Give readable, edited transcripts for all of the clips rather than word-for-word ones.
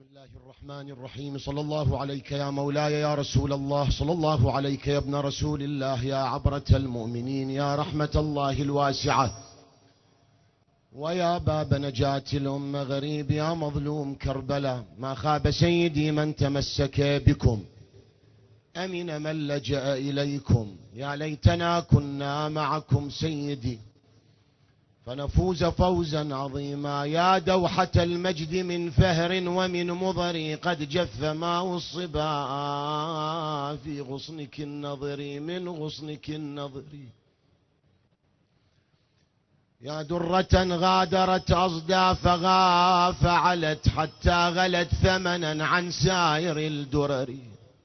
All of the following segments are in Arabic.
الله الرحمن الرحيم. صلى الله عليك يا مولاي يا رسول الله، صلى الله عليك يا ابن رسول الله، يا عبرة المؤمنين، يا رحمة الله الواسعة، ويا باب نجاة الأمة، غريب يا مظلوم كربلاء. ما خاب سيدي من تمسك بكم، أمن من لجأ إليكم. يا ليتنا كنا معكم سيدي فنفوز فوزا عظيما. يا دوحة المجد من فهر ومن مضر، قد جف ماء الصبا في غصنك النظر، من غصنك النظر. يا درة غادرت أصدافها فعلت، حتى غلت ثمنا عن سائر الدرر.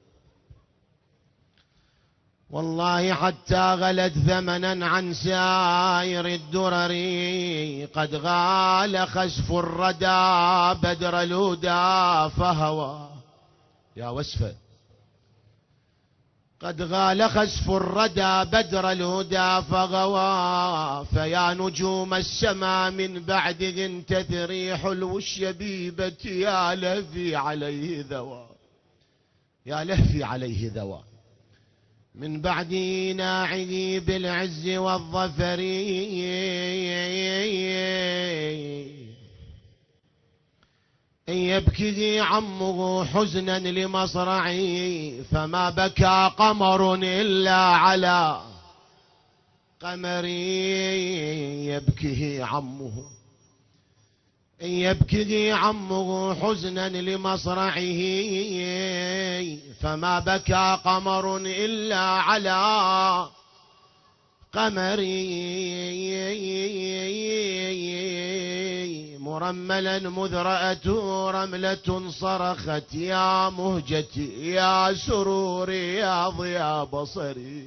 والله حتى غلت ثمنا عن سائر الدرر. قد غال خسف الردى بدر الهدى فهوى. يا وسفة. قد غال خسف الردى بدر الهدى فغوى. فيا نجوم السماء من بعده انتثري، حلو الشبيبة يا لهفي عليه ذوى، يا لهفي عليه ذوى. من بعد ناعي بالعز والظفر، إن يبكي عمه حزنا لمصرعي، فما بكى قمر إلا على قمر. يبكيه عمه، إن يبكي عمه حزنا لمصرعه، فما بكى قمر إلا على قمر. مرملا مذ رأته رملة صرخت، يا مهجتي يا سروري يا ضياء بصري.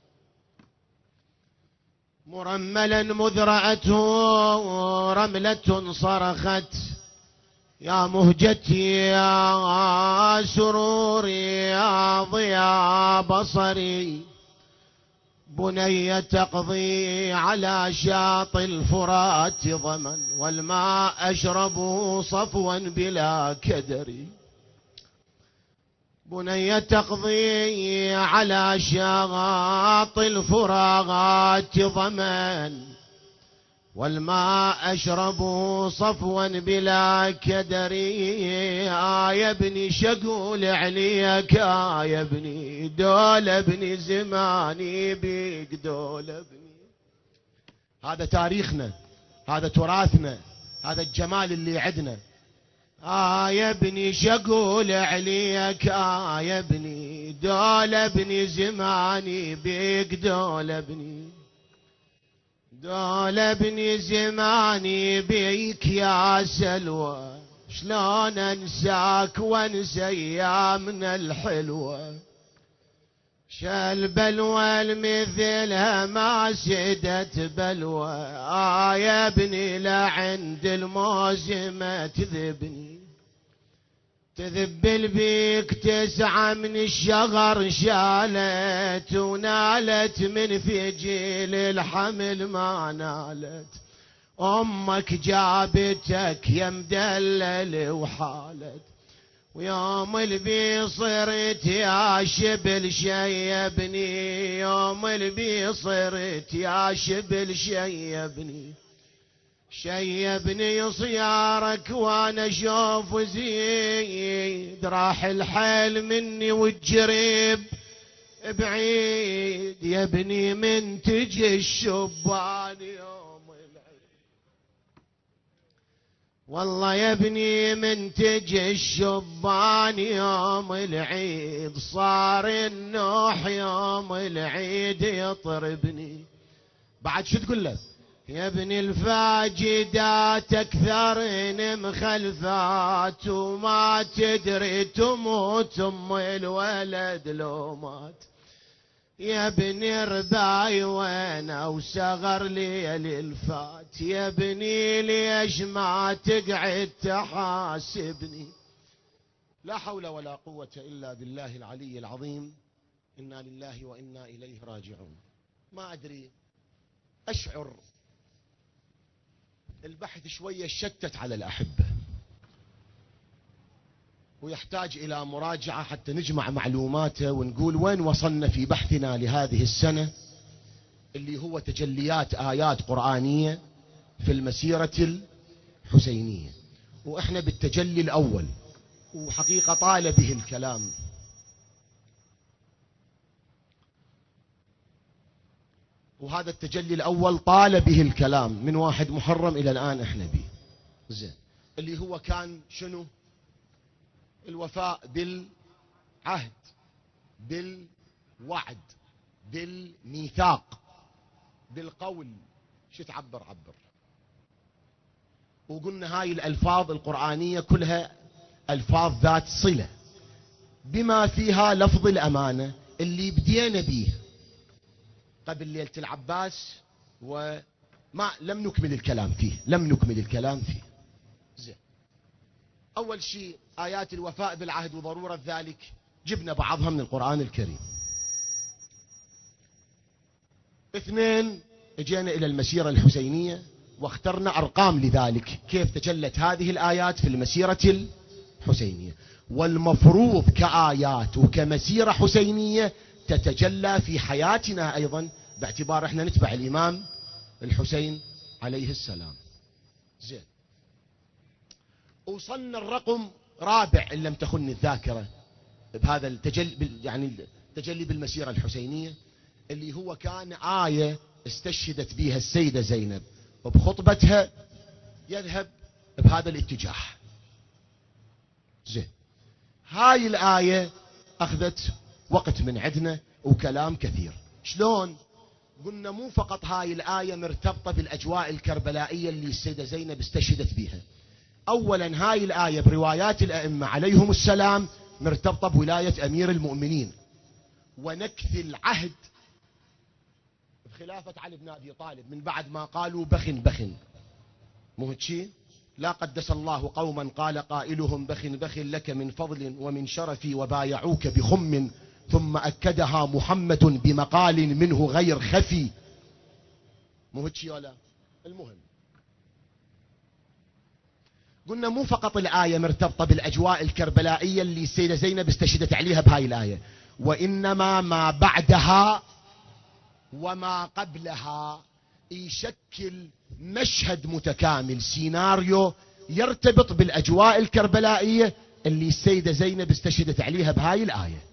مرملا مذ رأته رملة صرخت، يا مهجتي يا سروري يا ضياء بصري. بني تقضي على شاط الفرات ظمن، والماء أشربه صفوا بلا كدر. بني تقضي على شاط الفراغات ظمن، والماء أشربه صفوا بلا كدر. يا ابني شقول عليك، يا ابني دول ابني زماني بيك دول ابني. هذا تاريخنا، هذا تراثنا، هذا الجمال اللي عدنا. يا ابني شقول عليك، يا ابني دول ابني زماني بيك دول ابني، دول ابني زماني بيك يا سلوى. شلون انساك وانسى ايامنا الحلوة، شال بلوى المثلها ما سدت بلوى. يا ابني لعند الموسم تذبني، تذبل بيك تسعى من الشغر شالت، ونالت من فجيل الحمل ما نالت. أمك جابتك يا مدلل وحالت، ويوم البي صرت يا شبل شيبني، يوم البي صرت يا شبل شيبني. شيبني صيارك وانا اشوف زيد، راح الحيل مني والجريب بعيد. يا ابني من تجي الشبان يوم العيد، والله يا ابني من تجي الشبان يوم العيد. صار النوح يوم العيد يطربني. بعد شو تقول له؟ يا ابن الفاجدات اكثرن مخلفات، وما تدري تموت ام الولد لو مات. يا ابن رباي وانا وصغر ليل الفات، يا ابني ليش ما تقعد تحاسبني. لا حول ولا قوة الا بالله العلي العظيم. انا لله وانا اليه راجعون. ما ادري، اشعر البحث شوية شتت على الأحبة. ويحتاج إلى مراجعة حتى نجمع معلوماته ونقول وين وصلنا في بحثنا لهذه السنة، اللي هو تجليات آيات قرآنية في المسيرة الحسينية. وإحنا بالتجلي الأول، وحقيقة طال به الكلام، وهذا التجلي الأول طال به الكلام من 1 محرم إلى الآن إحنا به. زين، اللي هو كان شنو؟ الوفاء بالعهد، بالوعد، بالميثاق، بالقول. شو تعبر؟ عبر. وقلنا هاي الألفاظ القرآنية كلها ألفاظ ذات صلة، بما فيها لفظ الأمانة اللي بدينا به قبل ليلة العباس، لم نكمل الكلام فيه. زين، أول شيء آيات الوفاء بالعهد وضرورة ذلك جبنا بعضها من القرآن الكريم. 2، اجينا إلى المسيرة الحسينية واخترنا أرقام لذلك، كيف تجلت هذه الآيات في المسيرة الحسينية. والمفروض كآيات وكمسيرة حسينية تتجلى في حياتنا أيضا، باعتبار احنا نتبع الإمام الحسين عليه السلام. زين، وصلنا الرقم 4 إن لم تخن الذاكرة بهذا التجلي بالمسيرة الحسينية، اللي هو كان آية استشهدت بها السيدة زينب وبخطبتها يذهب بهذا الاتجاه. زين، هاي الآية أخذت وقت من عندنا وكلام كثير. شلون؟ قلنا مو فقط هاي الآية مرتبطة بالأجواء الكربلائية اللي السيدة زينب استشهدت بها. أولا هاي الآية بروايات الأئمة عليهم السلام مرتبطة بولاية أمير المؤمنين ونكث العهد بخلافة علي بن أبي طالب، من بعد ما قالوا بخن. مو هيك شيء؟ لا قدس الله قوما قال قائلهم بخن لك من فضل ومن شرفي وبايعوك بخم، ثم أكدها محمد بمقال منه غير خفي. مو هيك شيء ولا؟ المهم، قلنا مو فقط الآية مرتبطة بالأجواء الكربلائية اللي السيدة زينب استشهدت عليها بهاي الآية، وإنما ما بعدها وما قبلها يشكل مشهد متكامل، سيناريو يرتبط بالأجواء الكربلائية اللي السيدة زينب استشهدت عليها بهاي الآية.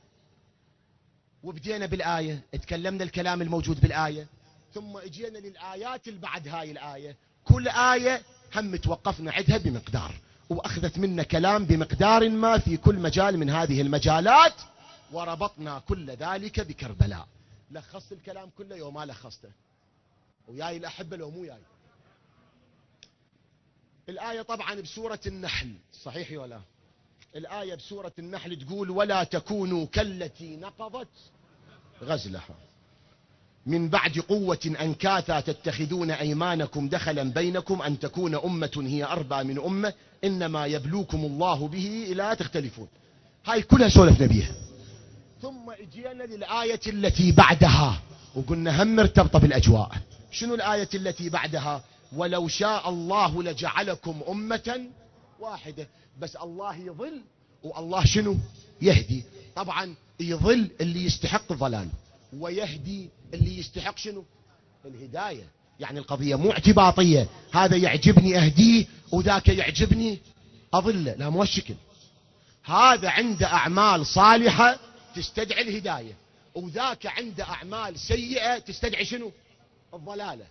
وبدينا بالآية، اتكلمنا الكلام الموجود بالآية، ثم اجينا للآيات اللي بعد هاي الآية. كل آية هم توقفنا عندها بمقدار، وأخذت منا كلام بمقدار ما في كل مجال من هذه المجالات، وربطنا كل ذلك بكربلاء. لخصت الكلام كله يوم ما لخصته؟ وياي الأحبة لو مو ياي؟ الآية طبعا بسورة النحل، صحيح ولا؟ الآية بسورة النحل تقول ولا تكونوا كالتي نقضت غزلها من بعد قوة أنكاثا تتخذون أيمانكم دخلا بينكم أن تكون أمة هي أربى من أمة إنما يبلوكم الله به إلى تختلفون. هاي كلها سولفنا بيها. ثم اجينا للآية التي بعدها وقلنا هم مرتبطة بالأجواء. شنو الآية التي بعدها؟ ولو شاء الله لجعلكم أمة واحدة، بس الله يضل والله شنو؟ يهدي. طبعا يضل اللي يستحق الضلال ويهدي اللي يستحق شنو؟ الهداية. يعني القضية مو اعتباطية، هذا يعجبني أهديه وذاك يعجبني أضله، لا مو الشكل. هذا عنده أعمال صالحة تستدعي الهداية، وذاك عنده أعمال سيئة تستدعي شنو؟ الضلالة.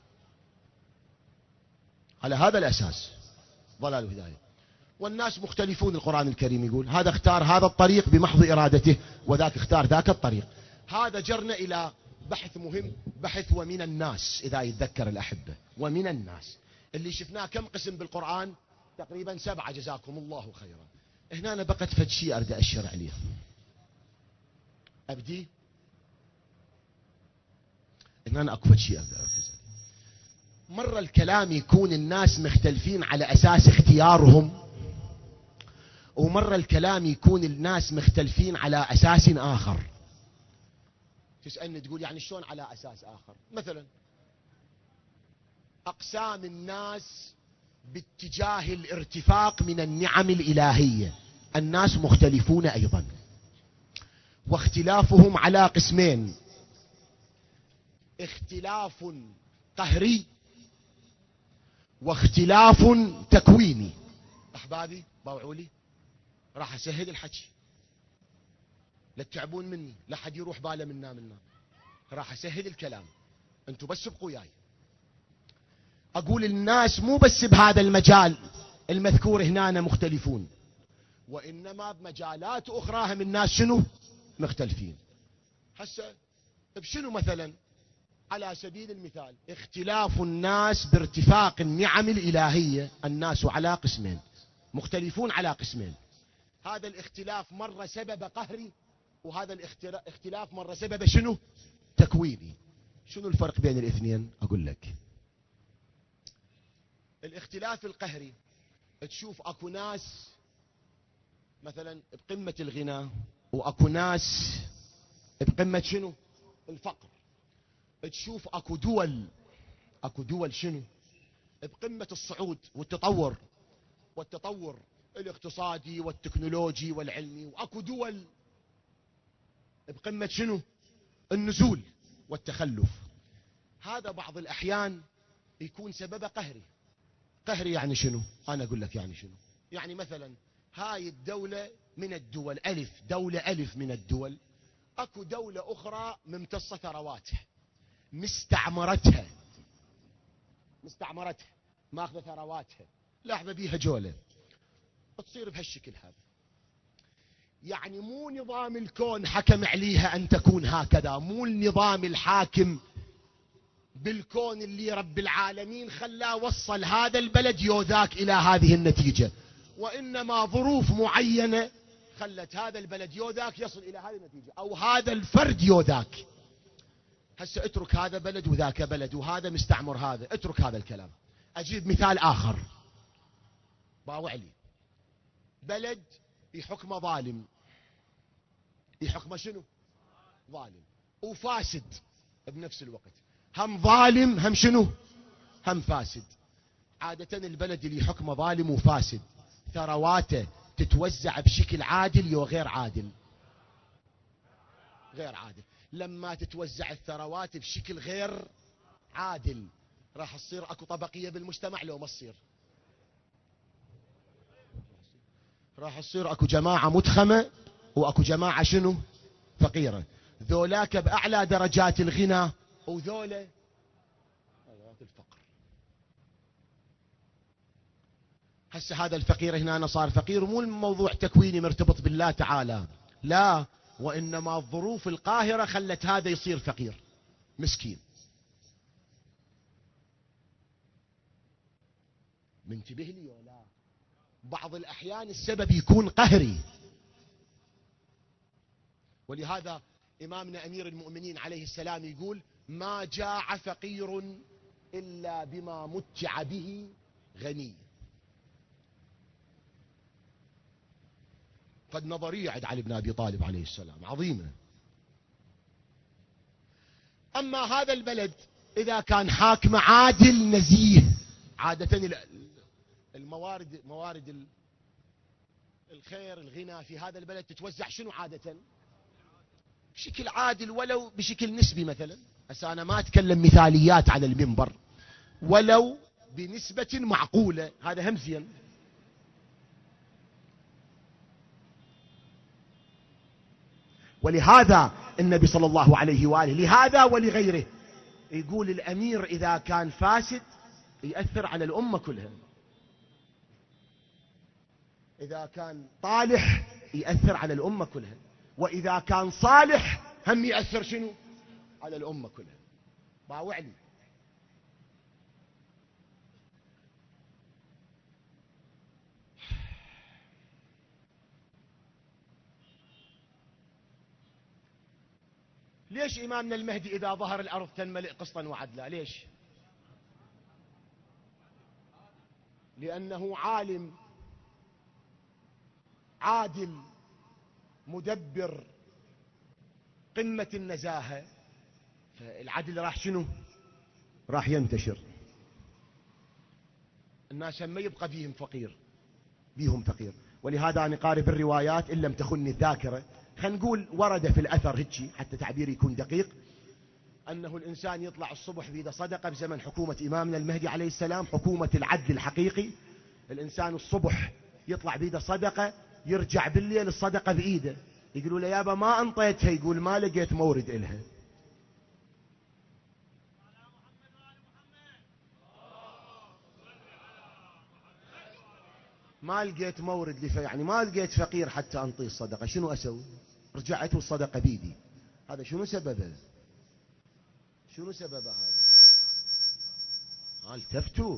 على هذا الأساس ضلال وهداية. والناس مختلفون، القرآن الكريم يقول هذا اختار هذا الطريق بمحض إرادته وذاك اختار ذاك الطريق. هذا جرنا إلى بحث مهم، بحث ومن الناس، إذا يتذكر الأحبة، ومن الناس اللي شفناه كم قسم بالقرآن؟ تقريبا 7، جزاكم الله خيرا. هنا أنا بقت فد شيء أريد أشر عليه. أبدي هنا أنا أكو فد شيء أريد أركز عليه. مرة الكلام يكون الناس مختلفين على أساس اختيارهم، ومرة الكلام يكون الناس مختلفين على أساس آخر. تسألني تقول يعني شلون على أساس آخر؟ مثلا أقسام الناس باتجاه الارتفاق من النعم الإلهية، الناس مختلفون أيضا، واختلافهم على قسمين: اختلاف قهري واختلاف تكويني. أحبابي باوعوا لي، راح أسهل الحكي، لا تتعبون مني، لا حد يروح باله منا، راح أسهل الكلام، أنتوا بس ابقوا وياي. أقول الناس مو بس بهذا المجال المذكور هنا مختلفون، وإنما بمجالات أخرى هم الناس شنو مختلفين. هسه بشنو مثلا؟ على سبيل المثال اختلاف الناس بارتفاق النعم الإلهية، الناس على قسمين، مختلفون على قسمين. هذا الاختلاف مرة سبب قهري، وهذا الاختلاف مرة سبب شنو؟ تكويني. شنو الفرق بين الاثنين؟ أقول لك. الاختلاف القهري تشوف اكو ناس مثلا بقمة الغنى، واكو ناس بقمة شنو؟ الفقر. تشوف اكو دول شنو؟ بقمة الصعود والتطور الاقتصادي والتكنولوجي والعلمي، واكو دول بقمة شنو؟ النزول والتخلف. هذا بعض الأحيان يكون سبب قهري. قهري يعني شنو؟ أنا أقول لك يعني شنو. يعني مثلا هاي الدولة من الدول ألف، دولة ألف من الدول، أكو دولة أخرى ممتصة ثرواتها، مستعمرتها ماخذة ثرواتها، لاحظة بيها جولة، تصير بهالشكل هذا. يعني مو نظام الكون حكم عليها أن تكون هكذا، مو النظام الحاكم بالكون اللي رب العالمين خلاه وصل هذا البلد يوذاك إلى هذه النتيجة، وإنما ظروف معينة خلت هذا البلد يوذاك يصل إلى هذه النتيجة، أو هذا الفرد يوذاك. هسه اترك هذا بلد وذاك بلد، وهذا مستعمر هذا، اترك هذا الكلام. أجيب مثال آخر، باوعلي بلد يحكمه ظالم، يحكمه شنو؟ ظالم وفاسد بنفس الوقت، هم ظالم هم شنو؟ هم فاسد. عادة البلد اللي حكمه ظالم وفاسد ثرواته تتوزع بشكل عادل يو غير عادل؟ غير عادل. لما تتوزع الثروات بشكل غير عادل راح تصير اكو طبقية بالمجتمع لو ما تصير؟ راح تصير اكو جماعة متخمة واكو جماعة شنو؟ فقيرة. ذولاك باعلى درجات الغنى وذولا درجات الفقر. هسه هذا الفقير هنا صار فقير مو الموضوع تكويني مرتبط بالله تعالى، لا، وإنما الظروف القاهرة خلت هذا يصير فقير مسكين. منتبه لي ولا؟ بعض الأحيان السبب يكون قهري. ولهذا إمامنا أمير المؤمنين عليه السلام يقول: ما جاع فقير إلا بما متع به غني. قد نظرية عند علي بن أبي طالب عليه السلام عظيمة. أما هذا البلد إذا كان حاكم عادل نزيه، عادة موارد الخير الغنى في هذا البلد تتوزع شنو عادة؟ بشكل عادل ولو بشكل نسبي. مثلا هسه أنا ما أتكلم مثاليات على المنبر، ولو بنسبة معقولة، هذا هم زين. ولهذا النبي صلى الله عليه وآله لهذا ولغيره يقول: الأمير إذا كان فاسد يأثر على الأمة كلها، إذا كان طالح يأثر على الأمة كلها، وإذا كان صالح هم يأثر شنو؟ على الأمة كلها. باوعلي ليش إمامنا المهدي إذا ظهر الأرض تنملئ قسطا وعدلا؟ ليش؟ لأنه عالم عادل مدبر قمة النزاهة، فالعدل راح شنو؟ راح ينتشر. الناس ما يبقى فيهم فقير، بيهم فقير. ولهذا أنا قارئ بالروايات إن لم تخني الذاكرة، خلينا نقول ورد في الأثر هيك حتى تعبيري يكون دقيق، أنه الإنسان يطلع الصبح بيده صدقة بزمن حكومة إمامنا المهدي عليه السلام، حكومة العدل الحقيقي. الإنسان الصبح يطلع بيده صدقة، يرجع بالليل الصدقة بإيده، يقولوا له يابا ما أنطيتها، يقول ما لقيت مورد إلها. ما لقيت مورد يعني ما لقيت فقير حتى أنطيه الصدقة، شنو أسوي؟ رجعت الصدقة بيدي. هذا شنو سببه؟ شنو سببه هذا؟ التفتوا.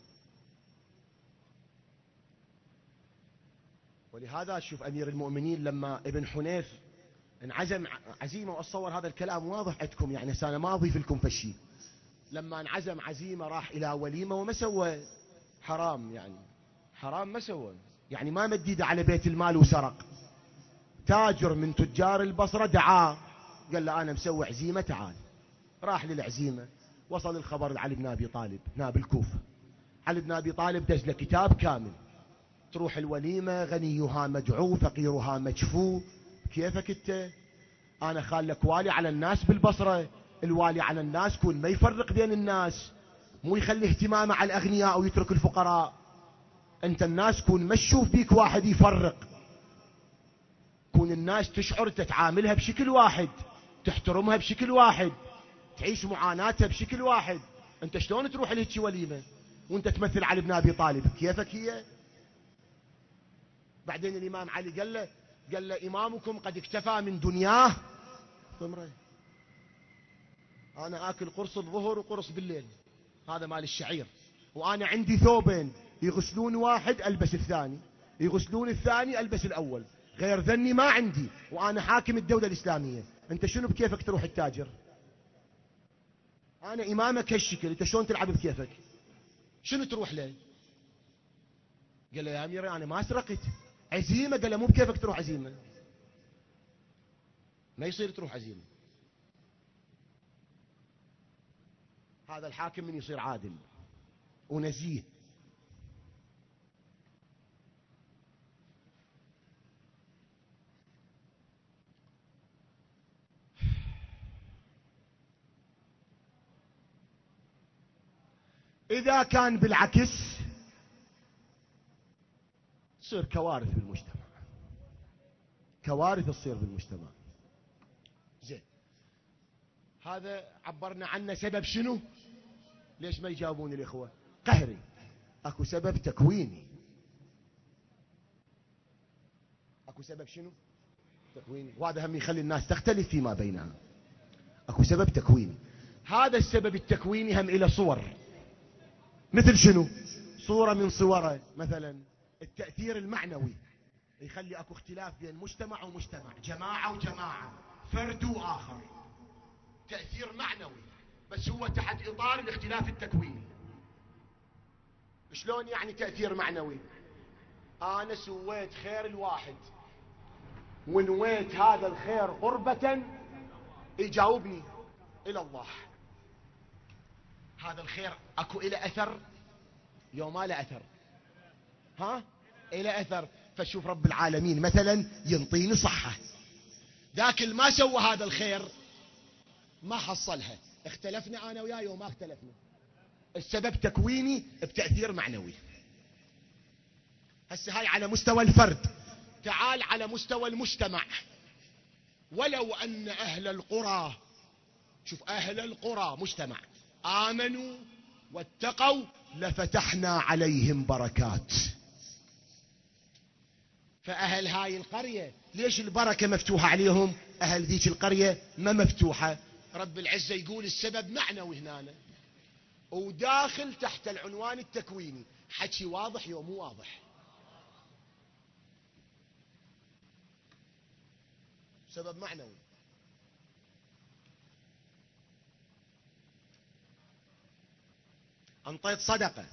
ولهذا شوف أمير المؤمنين لما ابن حنيف انعزم عزيمة، وأتصور هذا الكلام واضح عندكم، يعني أنا ما أضيف لكم فشي. لما انعزم عزيمة راح إلى وليمة وما سوى حرام، يعني حرام ما سوى، يعني ما مد ايده على بيت المال وسرق. تاجر من تجار البصرة دعاه قال له أنا مسوي عزيمة تعال. راح للعزيمة، وصل الخبر لعلي بن أبي طالب نائب الكوفة. علي بن أبي طالب دز له كتاب كامل. تروح الوليمة غنيها مدعو فقيرها مجفو. كيفك انت؟ انا خالك والي على الناس بالبصرة، الوالي على الناس كون ما يفرق بين الناس، مو يخلي اهتمامه على الاغنياء او يترك الفقراء. انت الناس كون ما تشوف بيك واحد يفرق، كون الناس تشعر تتعاملها بشكل واحد، تحترمها بشكل واحد، تعيش معاناتها بشكل واحد. انت شلون تروح لهيك وليمة وانت تمثل علي بن ابي طالب؟ كيفك هي؟ بعدين الامام علي قال له امامكم قد اكتفى من دنياه. انا اكل قرص الظهر وقرص بالليل، هذا مال الشعير، وانا عندي ثوبين، يغسلون واحد البس الثاني، يغسلون الثاني البس الاول، غير ذني ما عندي، وانا حاكم الدولة الاسلامية. انت شنو بكيفك تروح التاجر؟ انا امامك هالشكل، انت شلون تلعب بكيفك؟ شنو تروح له؟ قال له يا اميري انا ما سرقت عزيمة. قال له مو بكيفك تروح عزيمة، ما يصير تروح عزيمة. هذا الحاكم من يصير عادل ونزيه. إذا كان بالعكس تصير كوارث بالمجتمع، كوارث تصير بالمجتمع. زين، هذا عبرنا عنه سبب شنو؟ ليش ما يجاوبون الإخوة؟ قهري. أكو سبب تكويني. أكو سبب شنو؟ تكويني، وهذا هم يخلي الناس تختلف فيما بينها. أكو سبب تكويني. هذا السبب التكويني هم إلى صور، مثل شنو؟ صورة من صوره مثلا التأثير المعنوي، يخلي أكو اختلاف بين مجتمع ومجتمع، جماعة وجماعة، فرد وآخر. تأثير معنوي بس هو تحت إطار الاختلاف التكويني. شلون يعني تأثير معنوي؟ أنا سويت خير الواحد ونويت هذا الخير قربة، يجاوبني إلى الله. هذا الخير أكو إلى أثر يوم ما له أثر، ها؟ إلى أثر. فشوف رب العالمين مثلا ينطيني صحة، ذاك اللي ما سوى هذا الخير ما حصلها. اختلفنا أنا وياه وما اختلفنا، السبب تكويني بتأثير معنوي. هسه هاي على مستوى الفرد. تعال على مستوى المجتمع. ولو أن أهل القرى، شوف أهل القرى مجتمع، آمنوا واتقوا لفتحنا عليهم بركات. فأهل هاي القرية ليش البركة مفتوحة عليهم؟ أهل ذيك القرية ما مفتوحة. رب العزة يقول السبب معنوي هنا، وداخل تحت العنوان التكويني. حكي واضح يوم مو واضح؟ سبب معنوي. انطيت صدقة،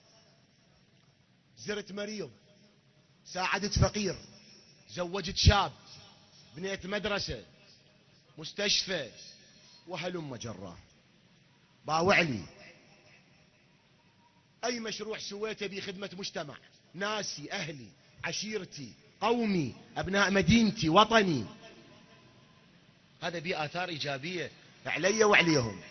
زرت مريض، ساعدت فقير، زوجت شاب، بنيت مدرسة، مستشفى، وهلم جرة. باوع لي أي مشروع سويته بخدمة مجتمع، ناسي، أهلي، عشيرتي، قومي، أبناء مدينتي، وطني. هذا بيه آثار إيجابية علي وعليهم.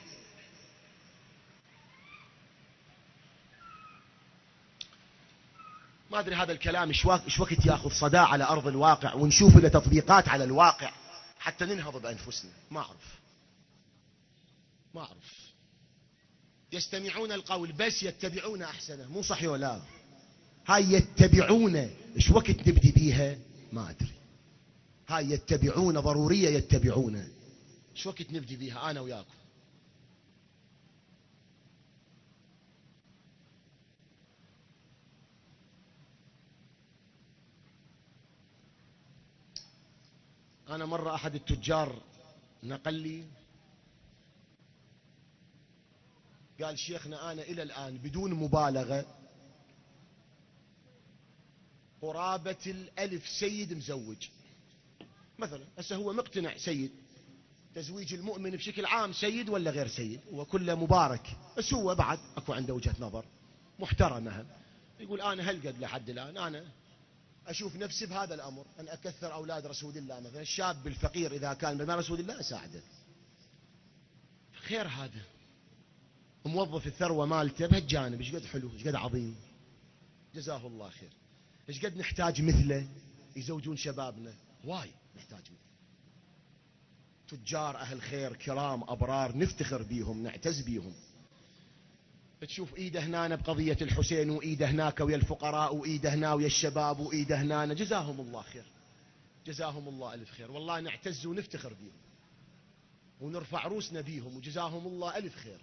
ما أدري هذا الكلام إيش وقت يأخذ صدى على أرض الواقع ونشوف له تطبيقات على الواقع حتى ننهض بأنفسنا. ما أعرف. يستمعون القول بس يتبعون أحسنه، مو صحيح ولا؟ هاي يتبعون إيش وقت نبدي بيها؟ ما أدري. هاي يتبعون ضرورية، يتبعون إيش وقت نبدي بيها أنا وياكم؟ أنا مرة أحد التجار نقل لي، قال شيخنا أنا إلى الآن بدون مبالغة قرابة 1000 سيد مزوج مثلا. هسه هو مقتنع سيد، تزويج المؤمن بشكل عام سيد ولا غير سيد وكله مبارك، بس هو بعد أكو عنده وجهة نظر محترمة. يقول أنا هل قد لحد الآن أنا أشوف نفسي بهذا الأمر، أن أكثر أولاد رسول الله مثلا. الشاب الفقير إذا كان بما رسول الله أساعده، خير. هذا موظف الثروة مالته بهالجانب ايش قد حلو، ايش قد عظيم، جزاه الله خير. ايش قد نحتاج مثله يزوجون شبابنا، واي نحتاج مثله. تجار أهل خير كرام أبرار نفتخر بيهم نعتز بيهم. تشوف ايده هنا بقضية الحسين، وايده هناك ويا الفقراء، وايده هنا ويا الشباب، وايده هنا. جزاهم الله خير، جزاهم الله ألف خير. والله نعتز ونفتخر بيهم ونرفع روسنا بيهم، وجزاهم الله ألف خير.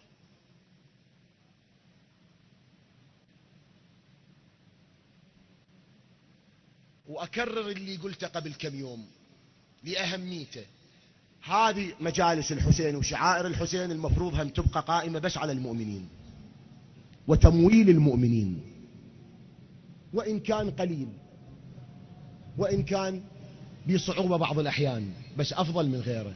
وأكرر اللي قلته قبل كم يوم لأهميته. هذه مجالس الحسين وشعائر الحسين المفروض هم تبقى قائمة بس على المؤمنين وتمويل المؤمنين، وإن كان قليل، وإن كان بصعوبة بعض الأحيان، بس أفضل من غيره.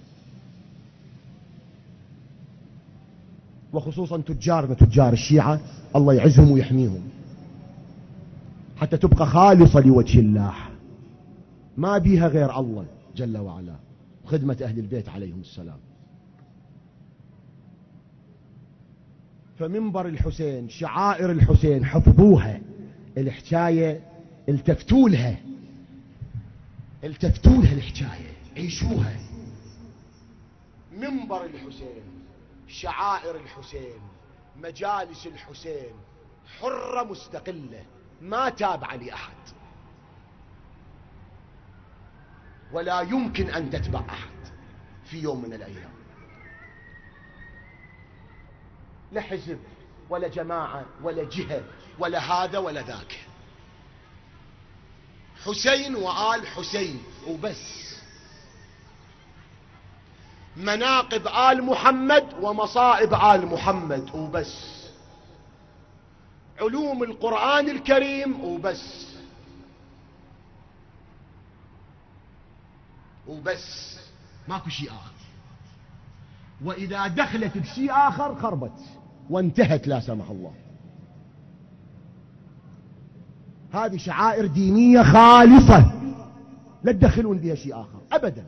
وخصوصا تجارنا تجار الشيعة الله يعزهم ويحميهم حتى تبقى خالصة لوجه الله، ما بيها غير الله جل وعلا، خدمة أهل البيت عليهم السلام. فمنبر الحسين، شعائر الحسين، حفظوها. الحكاية التفتوا لها الحكاية، عيشوها. منبر الحسين، شعائر الحسين، مجالس الحسين حرة مستقلة ما تابعة لأحد، ولا يمكن أن تتبع أحد في يوم من الأيام، لا حزب ولا جماعة ولا جهة ولا هذا ولا ذاك. حسين وآل حسين وبس. مناقب آل محمد ومصائب آل محمد وبس. علوم القرآن الكريم وبس ماكو شيء آخر. وإذا دخلت بشيء آخر خربت وانتهت لا سمح الله. هذه شعائر دينية خالصة لا تدخلون بها شيء آخر أبدا.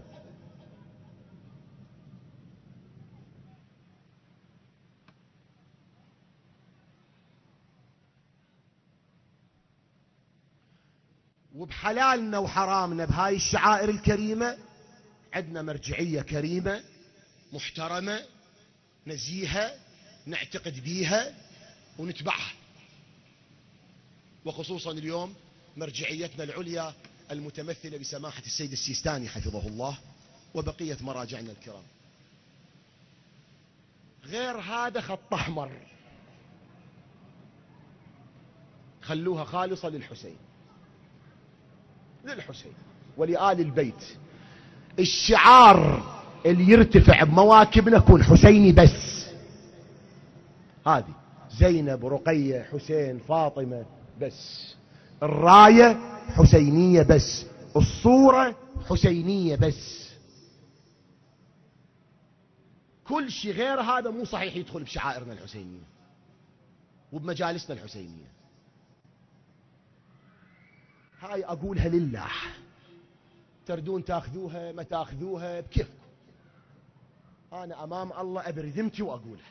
وبحلالنا وحرامنا بهاي الشعائر الكريمة عندنا مرجعية كريمة محترمة نزيهة نعتقد بيها ونتبعها. وخصوصا اليوم مرجعيتنا العليا المتمثلة بسماحة السيد السيستاني حفظه الله وبقية مراجعنا الكرام. غير هذا خط أحمر، خلوها خالصة للحسين ولآل البيت. الشعار اللي يرتفع بمواكبنا يكون حسيني بس. هذه زينب، رقية، حسين، فاطمة بس. الراية حسينية بس، الصورة حسينية بس. كل شيء غير هذا مو صحيح يدخل بشعائرنا الحسينية وبمجالسنا الحسينية. هاي أقولها لله، تردون تاخذوها ما تاخذوها بكيفكم، أنا أمام الله أبري ذمتي وأقولها.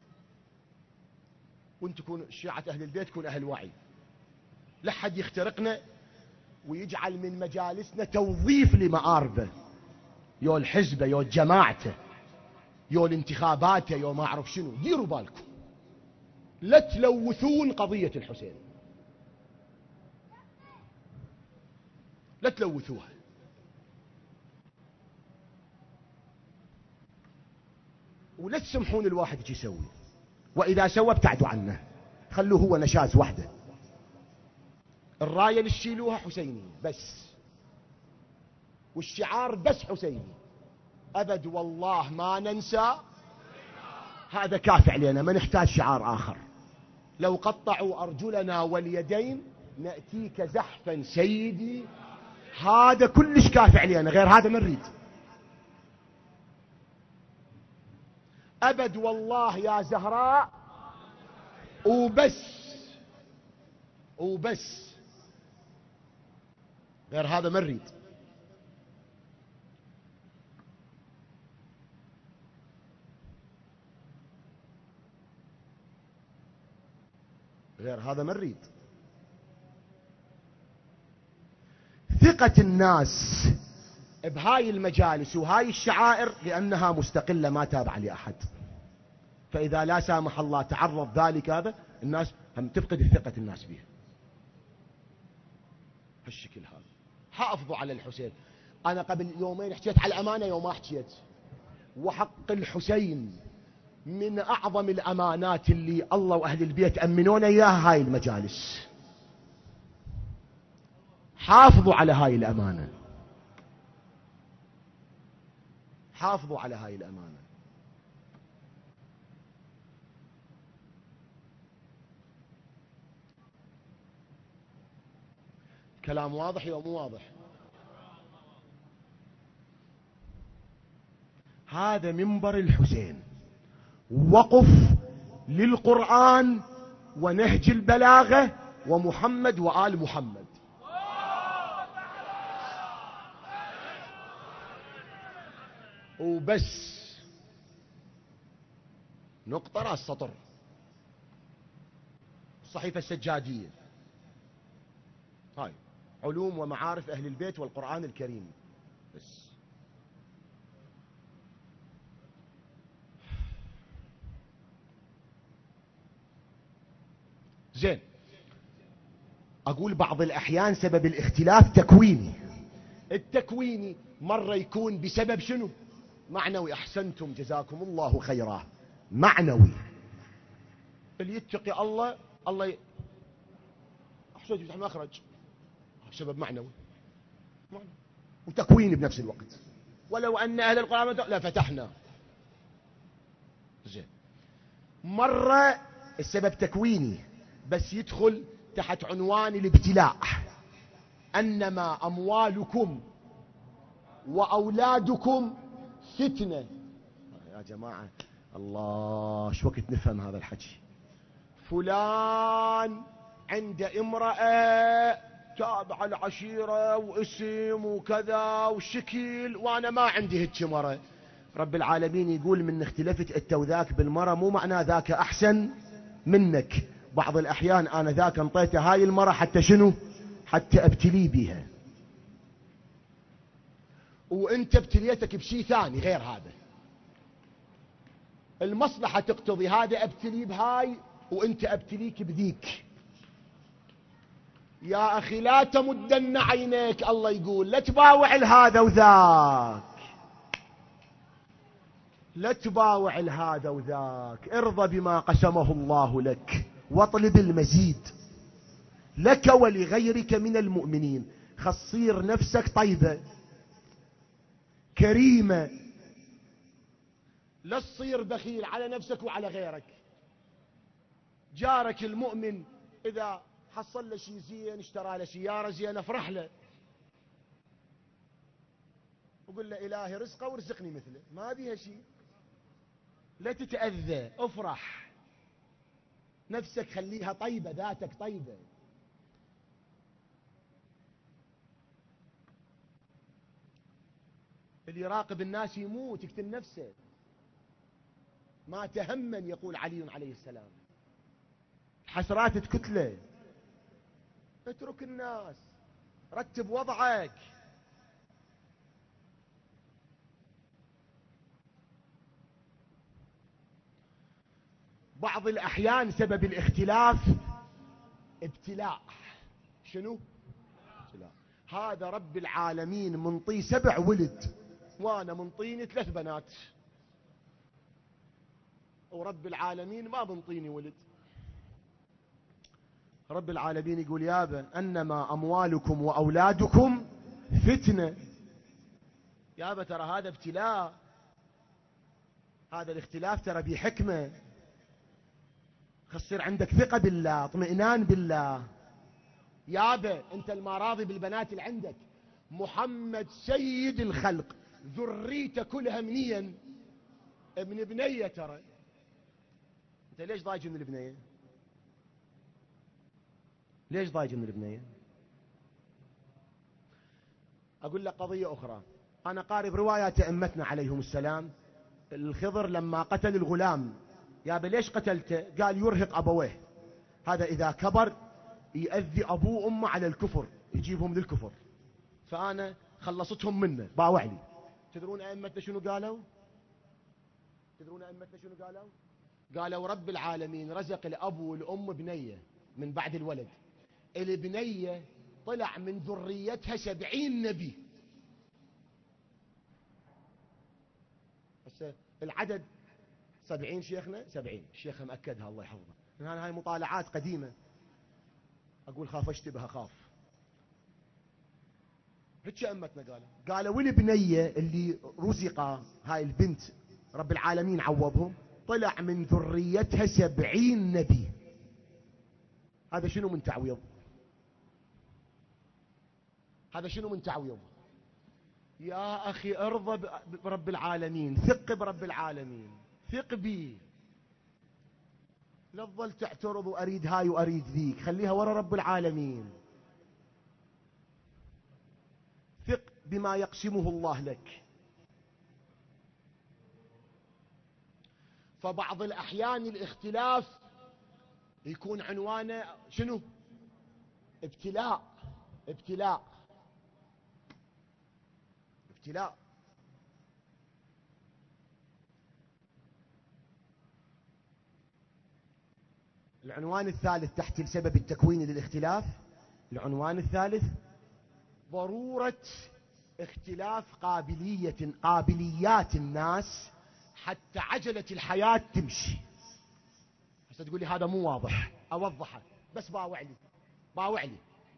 وانتم تكونوا شيعة أهل البيت، تكون أهل وعي، لا حد يخترقنا ويجعل من مجالسنا توظيف لمآربه، يو الحزبه يو جماعته يو الانتخابات يو ما أعرف شنو. ديروا بالكم لا تلوثون قضية الحسين، لا تلوثوها. ولا تسمحون الواحد يسوي، وإذا سوى ابتعدوا عنه، خلوه هو نشاز وحده. الراية اللي تشيلوها حسيني بس، والشعار بس حسيني، أبد والله ما ننسى. هذا كافي علينا، ما نحتاج شعار آخر. لو قطعوا أرجلنا واليدين نأتيك زحفا سيدي، هذا كلش كافي علينا، غير هذا ما نريد. أبد والله يا زهراء وبس، وبس، غير هذا ما نريد. غير هذا ما نريد. ثقة الناس بهاي المجالس وهاي الشعائر لأنها مستقلة ما تابعة لأحد، فإذا لا سامح الله تعرض ذلك هذا، الناس هم تفقد الثقة الناس بها. هالشكل هذا. حافظوا على الحسين. أنا قبل يومين حكيت على الأمانة، يوم ما حكيت، وحق الحسين من أعظم الأمانات اللي الله وأهل البيت أمنونا إياها هاي المجالس. حافظوا على هاي الأمانة، حافظوا على هاي الأمانة. كلام واضح يا مو واضح؟ هذا منبر الحسين، وقف للقرآن ونهج البلاغة ومحمد وآل محمد. وبس. نقطة راس سطر. الصحيفة السجادية هاي علوم ومعارف أهل البيت والقرآن الكريم بس. زين، أقول بعض الأحيان سبب الاختلاف تكويني. التكويني مرة يكون بسبب شنو؟ معنوي. أحسنتم جزاكم الله خيرا. معنوي. اللي يتقي الله الله أحسن يفتح مخرج، سبب معنوي وتكويني بنفس الوقت. ولو أن أهل القرآن لا فتحنا. زين، مرة السبب تكويني بس يدخل تحت عنوان الابتلاء. أنما أموالكم وأولادكم فتنة. يا جماعة الله شو وقت نفهم هذا الحكي؟ فلان عند امرأة تابع العشيرة واسم وكذا وشكل، وانا ما عندي هيك مرة. رب العالمين يقول من اختلفت انت وذاك بالمرة مو معناه ذاك احسن منك. بعض الاحيان انا ذاك انطيته هاي المرة حتى شنو؟ حتى ابتلي بها، وانت ابتليتك بشيء ثاني غير هذا. المصلحة تقتضي هذا ابتلي بهاي وانت ابتليك بذيك. يا اخي لا تمدن عينيك، الله يقول لا تباوع الهذا وذاك، لا تباوع الهذا وذاك، ارضى بما قسمه الله لك واطلب المزيد لك ولغيرك من المؤمنين. خصير نفسك طيبة كريمة، لا تصير بخيل على نفسك وعلى غيرك. جارك المؤمن إذا حصل له شيء زين، اشترى له سيارة زينة، افرح له وقل له إلهي رزقه وارزقني مثله، ما بيها شيء. لا تتأذى، افرح نفسك، خليها طيبة، ذاتك طيبة. اللي يراقب الناس يموت يقتل نفسه. ما تهمن يقول علي عليه السلام، حسرات تكتله. اترك الناس، رتب وضعك. بعض الأحيان سبب الاختلاف ابتلاء. شنو؟ ابتلاء. هذا رب العالمين منطي 7 ولد، وانا منطيني 3 بنات، ورب العالمين ما منطيني ولد. رب العالمين يقول يابا انما اموالكم واولادكم فتنة. يابا ترى هذا ابتلاء، هذا الاختلاف ترى بحكمة. خصير عندك ثقة بالله، اطمئنان بالله. يابا انت المراضي بالبنات اللي عندك، محمد سيد الخلق، ذريته كلها منين؟ ابن بنية. ترى انت ليش ضايج من البنية؟ ليش ضايج من البنية؟ اقول لك قضية اخرى. انا قارئ روايات ائمتنا عليهم السلام. الخضر لما قتل الغلام، يابا ليش قتلته؟ قال يرهق ابويه، هذا اذا كبر يؤذي ابوه وامه على الكفر، يجيبهم للكفر، فانا خلصتهم منه، باوع لي. تدرون ائمتنا شنو قالوا؟ تدرون ائمتنا شنو قالوا؟ قالوا رب العالمين رزق الاب والام بنيه من بعد الولد، البنيه طلع من ذريتها 70 نبي. هسه العدد 70 شيخنا، 70. الشيخ مأكدها الله يحفظه، هاي مطالعات قديمة، اقول خاف اشتبه، اخاف. هيك ائمتنا قالوا والبنيه اللي رزق، هاي البنت رب العالمين عوضهم، طلع من ذريتها 70 نبي. هذا شنو من تعويض؟ هذا شنو من تعويض؟ يا اخي ارضى برب العالمين، ثق برب العالمين، ثق بي، لا تظل تعترض واريد هاي واريد ذيك، خليها ورا رب العالمين. ثق بما يقسمه الله لك. فبعض الأحيان الاختلاف يكون عنوانه شنو؟ ابتلاء. ابتلاء. ابتلاء. العنوان الثالث تحت السبب التكويني للاختلاف، العنوان الثالث ضرورة اختلاف قابليات الناس حتى عجلة الحياة تمشي. هسه تقول لي هذا مو واضح، اوضحه، بس باوع لي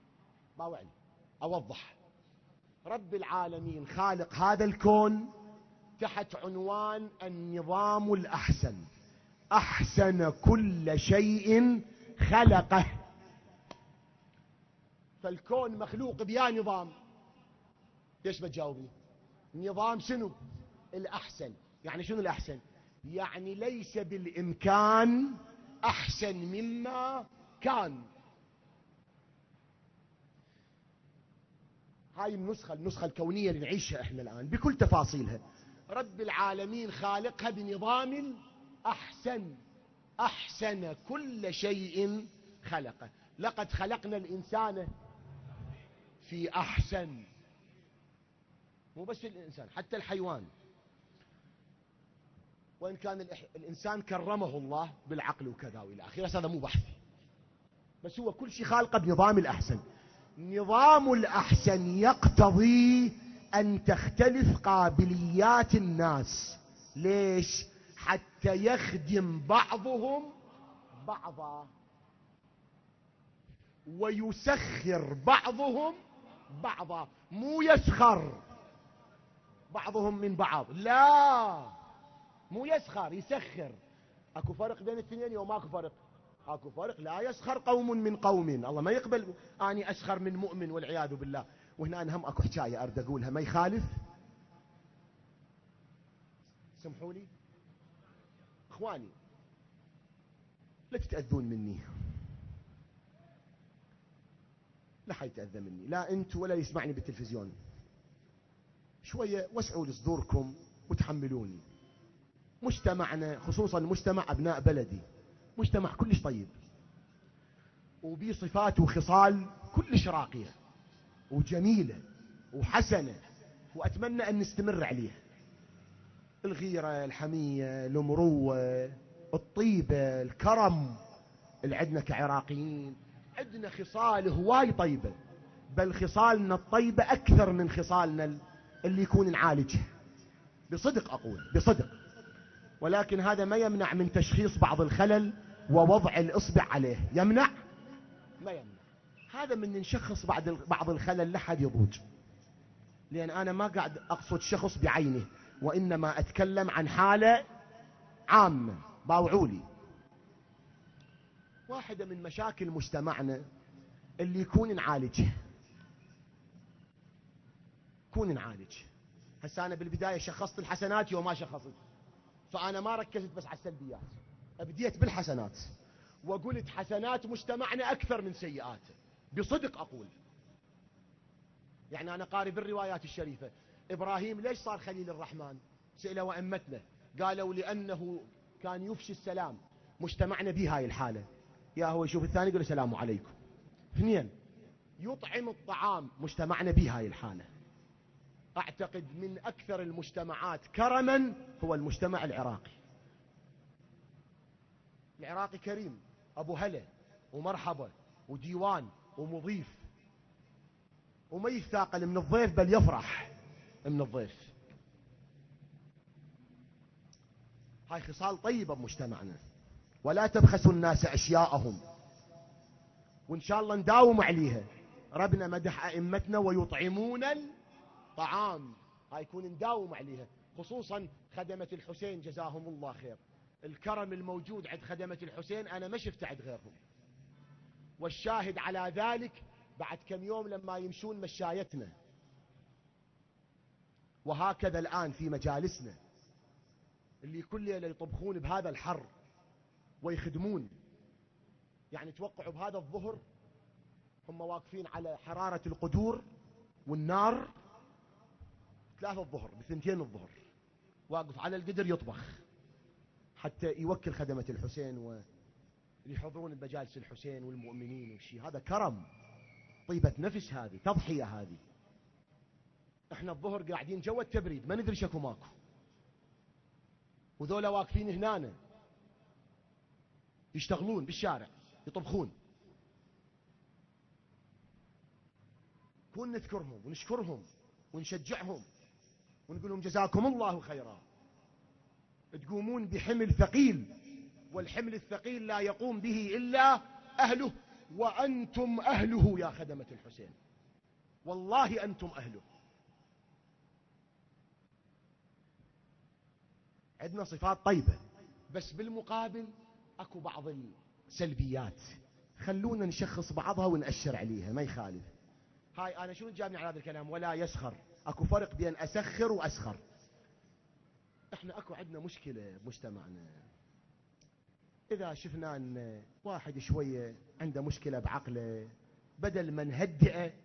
اوضح. رب العالمين خالق هذا الكون تحت عنوان النظام الأحسن، أحسن كل شيء خلقه. فالكون مخلوق بيا نظام. ليش بتجاوبني؟ نظام شنو؟ الأحسن. يعني شنو الأحسن؟ يعني ليس بالإمكان أحسن مما كان. هاي النسخة الكونية اللي نعيشها احنا الآن بكل تفاصيلها، رب العالمين خالقها بنظام الأحسن، أحسن كل شيء خلقه. لقد خلقنا الإنسان في أحسن، مو بس الإنسان، حتى الحيوان، وإن كان الإنسان كرمه الله بالعقل وكذا وإلى آخره، هذا مو بحثي، بس هو كل شيء خالقه بنظام الأحسن. نظام الأحسن يقتضي أن تختلف قابليات الناس. ليش؟ حتى يخدم بعضهم بعضا ويسخر بعضهم بعضا، مو يسخر بعضهم من بعض، لا، مو يسخر، يسخر. اكو فرق بين الاثنين يوم ماكو فرق؟ اكو فرق. لا يسخر قوم من قوم، الله ما يقبل اني اسخر من مؤمن والعياذ بالله. وهنا أنا هم اكو حكايه اريد اقولها، ما يخالف، سمحوا لي اخواني، لا تتاذون مني، لا حيتاذى مني، لا انت ولا يسمعني بالتلفزيون. شوية وسعوا لصدوركم وتحملوني. مجتمعنا خصوصا مجتمع أبناء بلدي مجتمع كلش طيب، وبي صفات وخصال كلش راقية وجميلة وحسنة، وأتمنى أن نستمر عليها. الغيرة، الحمية، المروة، الطيبة، الكرم، اللي عندنا كعراقيين عندنا خصال هواي طيبة، بل خصالنا الطيبة أكثر من خصالنا اللي يكون نعالجها، بصدق أقول بصدق. ولكن هذا ما يمنع من تشخيص بعض الخلل ووضع الإصبع عليه. يمنع؟ ما يمنع. هذا من نشخص بعض الخلل لحد يضوج، لأن أنا ما قاعد أقصد شخص بعينه، وإنما أتكلم عن حالة عامة. باوعولي. واحدة من مشاكل مجتمعنا اللي يكون نعالجها، هسا أنا بالبداية شخصت الحسنات وما شخصت، فأنا ما ركزت بس على السلبيات، بديت بالحسنات وقلت حسنات مجتمعنا أكثر من سيئاته، بصدق أقول. يعني أنا قاري بالروايات الشريفة إبراهيم ليش صار خليل الرحمن؟ سئلوا وأمتنا قالوا لأنه كان يفشي السلام. مجتمعنا به هاي الحالة، يا هو يشوف الثاني يقول السلام عليكم. اثنين، يطعم الطعام، مجتمعنا به هاي الحالة. أعتقد من أكثر المجتمعات كرما هو المجتمع العراقي. العراقي كريم، أبو هلا ومرحبا وديوان ومضيف، وما يثاقل من الضيف بل يفرح من الضيف. هاي خصال طيبة بمجتمعنا. ولا تبخسوا الناس أشياءهم، وإن شاء الله نداوم عليها. ربنا مدح أئمتنا ويطعمون الطعام، هاي يكون نداوم عليها، خصوصا خدمة الحسين جزاهم الله خير. الكرم الموجود عند خدمة الحسين أنا ما شفته عند غيرهم، والشاهد على ذلك بعد كم يوم لما يمشون مشايتنا، وهكذا الآن في مجالسنا اللي كل ليلة يطبخون بهذا الحر ويخدمون. يعني توقعوا بهذا الظهر هم واقفين على حرارة القدور والنار، 3 الظهر ب2 الظهر واقف على القدر يطبخ حتى يوكل خدمة الحسين واللي يحضرون بمجالس الحسين والمؤمنين والشيء. هذا كرم، طيبة نفس، هذه تضحية. هذه احنا الظهر قاعدين جو التبريد ما ندري شكو ماكو، وذولا واقفين هنا يشتغلون بالشارع يطبخون. كون نذكرهم ونشكرهم ونشجعهم ونقول لهم جزاكم الله خيرا. تقومون بحمل ثقيل، والحمل الثقيل لا يقوم به إلا أهله، وأنتم أهله يا خدمة الحسين، والله أنتم أهله. عندنا صفات طيبة، بس بالمقابل أكو بعض السلبيات، خلونا نشخص بعضها ونأشر عليها ما يخالف. هاي أنا شو جابني على هذا الكلام؟ ولا يسخر. أكو فرق بين أسخر وأسخر. احنا أكو عندنا مشكلة بمجتمعنا، إذا شفنا أن واحد شوية عنده مشكلة بعقله، بدل ما نهدئه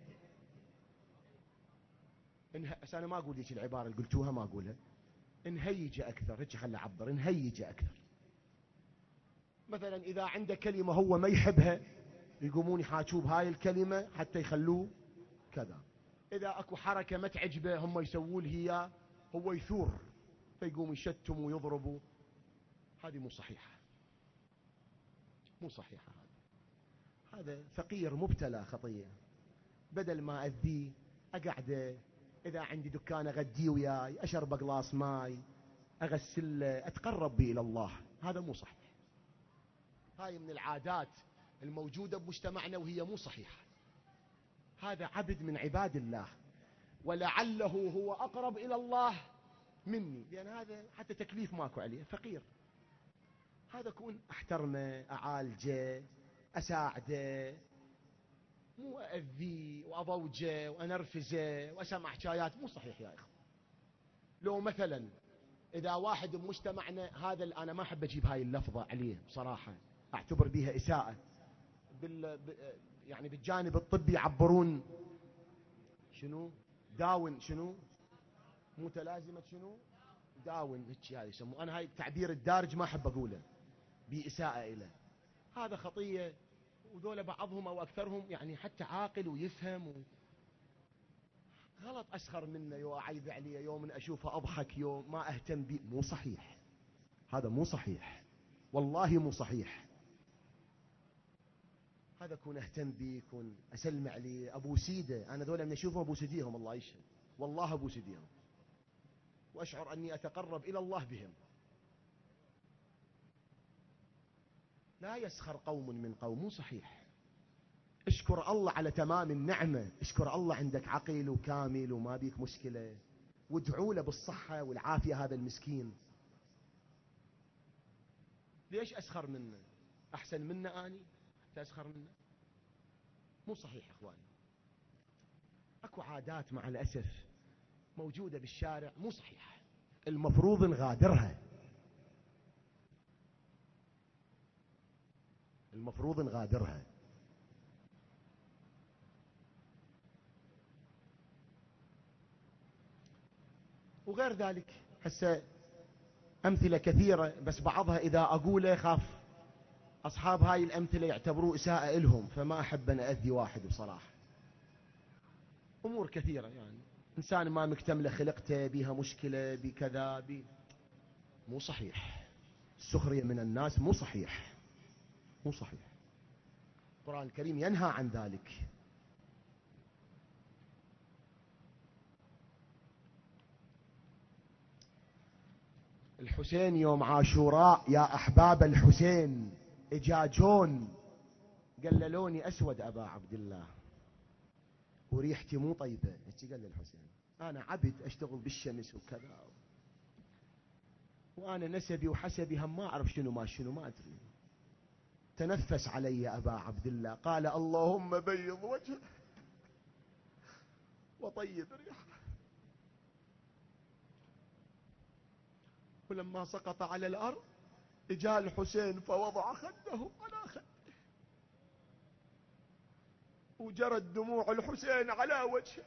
أنا ما أقول ليش العبارة اللي قلتوها ما أقولها، نهيجه أكثر. هيك خلي أعبر، نهيجه أكثر. مثلا إذا عنده كلمة هو ما يحبها يقومون يحاجوه بهاي الكلمة حتى يخلوه كذا. إذا أكو حركة ما تعجبه هم يسوون هي، هو يثور فيقوم يشتم ويضربوا. هذه مو صحيحة، مو صحيحة. هذا فقير مبتلى خطية، بدل ما أذيه أقعده، إذا عندي دكان أغديه وياي، أشرب قلاص ماي، أغسله، أتقرب به إلى الله. هذا مو صحيح. هاي من العادات الموجودة بمجتمعنا وهي مو صحيحة. هذا عبد من عباد الله، ولعله هو أقرب إلى الله مني، لأن هذا حتى تكليف ماكو عليه، فقير. هذا كون أحترمه، أعالجه، أساعده، مو أذيه وأضوجه وأنرفزه وأسمع حكايات. مو صحيح يا إخوة. لو مثلا إذا واحد بمجتمعنا، هذا أنا ما أحب أجيب هاي اللفظة عليه بصراحة، أعتبر بها إساءة. يعني بالجانب الطبي يعبرون شنو؟ داون، شنو؟ متلازمة شنو؟ داون، هيك هاي يسموه. أنا هاي التعبير الدارج ما أحب أقوله بإساءة إليه، هذا خطية. وذولا بعضهم أو أكثرهم يعني حتى عاقل ويفهم غلط. أسخر منه، يو أعيب عليه، يوم من أشوفه أضحك، يوم ما أهتم به. مو صحيح، هذا مو صحيح، والله مو صحيح. هذا كون أهتم بي، كون أسلم عليه، أبو سيدة. أنا ذولا من أشوفهم أبو سيديهم، الله يشهد، والله أبو سيديهم، وأشعر أني أتقرب إلى الله بهم. لا يسخر قوم من قوم، مو صحيح. اشكر الله على تمام النعمة، اشكر الله عندك عقل وكامل وما بيك مشكلة، وادعوا له بالصحة والعافية هذا المسكين. ليش أسخر منه؟ أحسن منه أني حتى أسخر منه؟ مو صحيح أخواني. أكو عادات مع الأسف موجودة بالشارع مو صحيحة، المفروض نغادرها، المفروض نغادرها. وغير ذلك هسه أمثلة كثيرة، بس بعضها إذا أقوله خاف أصحاب هاي الأمثلة يعتبروه إساءة إلهم، فما أحب أن أذي واحد بصراحة. أمور كثيرة يعني إنسان ما مكتملة خلقته، بيها مشكلة، بكذا مو صحيح. السخرية من الناس مو صحيح، مو صحيح. القرآن الكريم ينهى عن ذلك. الحسين يوم عاشوراء يا أحباب الحسين إجاجون قللوني أسود أبا عبد الله وريحتي مو طيبة. هيك قال للحسين، أنا عبد أشتغل بالشمس وكذا، وأنا نسبي وحسبي هم ما أعرف شنو ما أدري. تنفس علي أبا عبد الله، قال اللهم بيض وجهه وطيب ريحه. ولما سقط على الأرض جاء الحسين فوضع خده على خده، وجرت دموع الحسين على وجهه.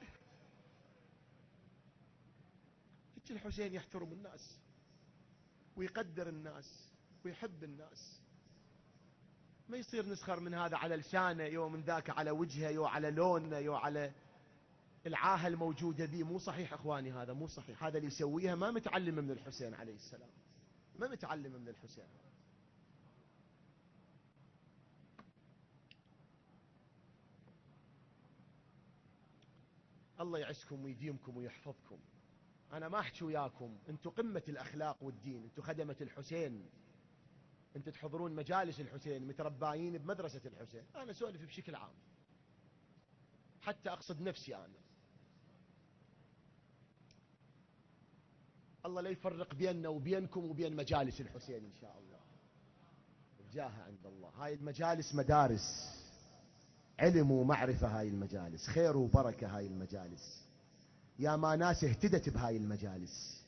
هيك الحسين يحترم الناس ويقدر الناس ويحب الناس. ما يصير نسخر من هذا على لسانه، يو من ذاك على وجهه، يو على لونه، يو على العاهة الموجودة به. مو صحيح أخواني، هذا مو صحيح. هذا اللي يسويها ما متعلم من الحسين عليه السلام، ما متعلم من الحسين. الله يعزكم ويديمكم ويحفظكم. أنا ما أحكي وياكم، أنتم قمة الأخلاق والدين، أنتم خدمة الحسين، أنتم تحضرون مجالس الحسين، متربايين بمدرسة الحسين. أنا أسولف بشكل عام حتى أقصد نفسي أنا. الله لا يفرق بيننا وبينكم وبين مجالس الحسين إن شاء الله، الجاهة عند الله. هاي المجالس مدارس علم ومعرفة، هاي المجالس خير وبركة، هاي المجالس يا ما ناس اهتدت بهاي المجالس.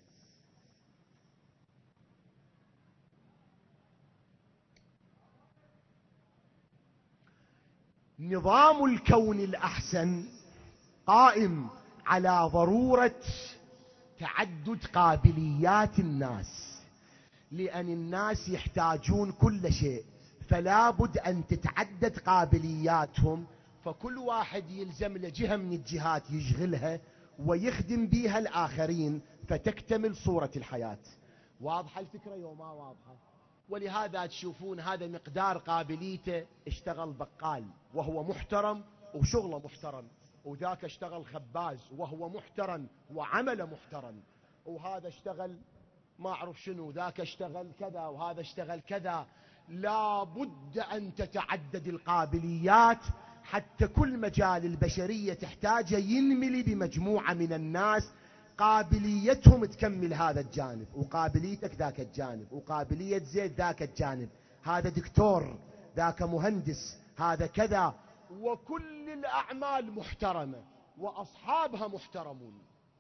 نظام الكون الأحسن قائم على ضرورة تعدد قابليات الناس، لأن الناس يحتاجون كل شيء، فلا بد أن تتعدد قابلياتهم، فكل واحد يلزم له جهة من الجهات يشغلها ويخدم بها الآخرين، فتكتمل صورة الحياة. واضحة الفكرة يوم ما واضحة؟ ولهذا تشوفون هذا مقدار قابليته، اشتغل بقال وهو محترم وشغله محترم، وذاك اشتغل خباز وهو محترم وعمله محترم، وهذا اشتغل ما أعرف شنو، ذاك اشتغل كذا وهذا اشتغل كذا. لا بد أن تتعدد القابليات، حتى كل مجال البشرية تحتاجه ينملي بمجموعة من الناس قابليتهم تكمل هذا الجانب، وقابليتك ذاك الجانب، وقابلية زيد ذاك الجانب، هذا دكتور، ذاك مهندس، هذا كذا. وكل الأعمال محترمة وأصحابها محترمون،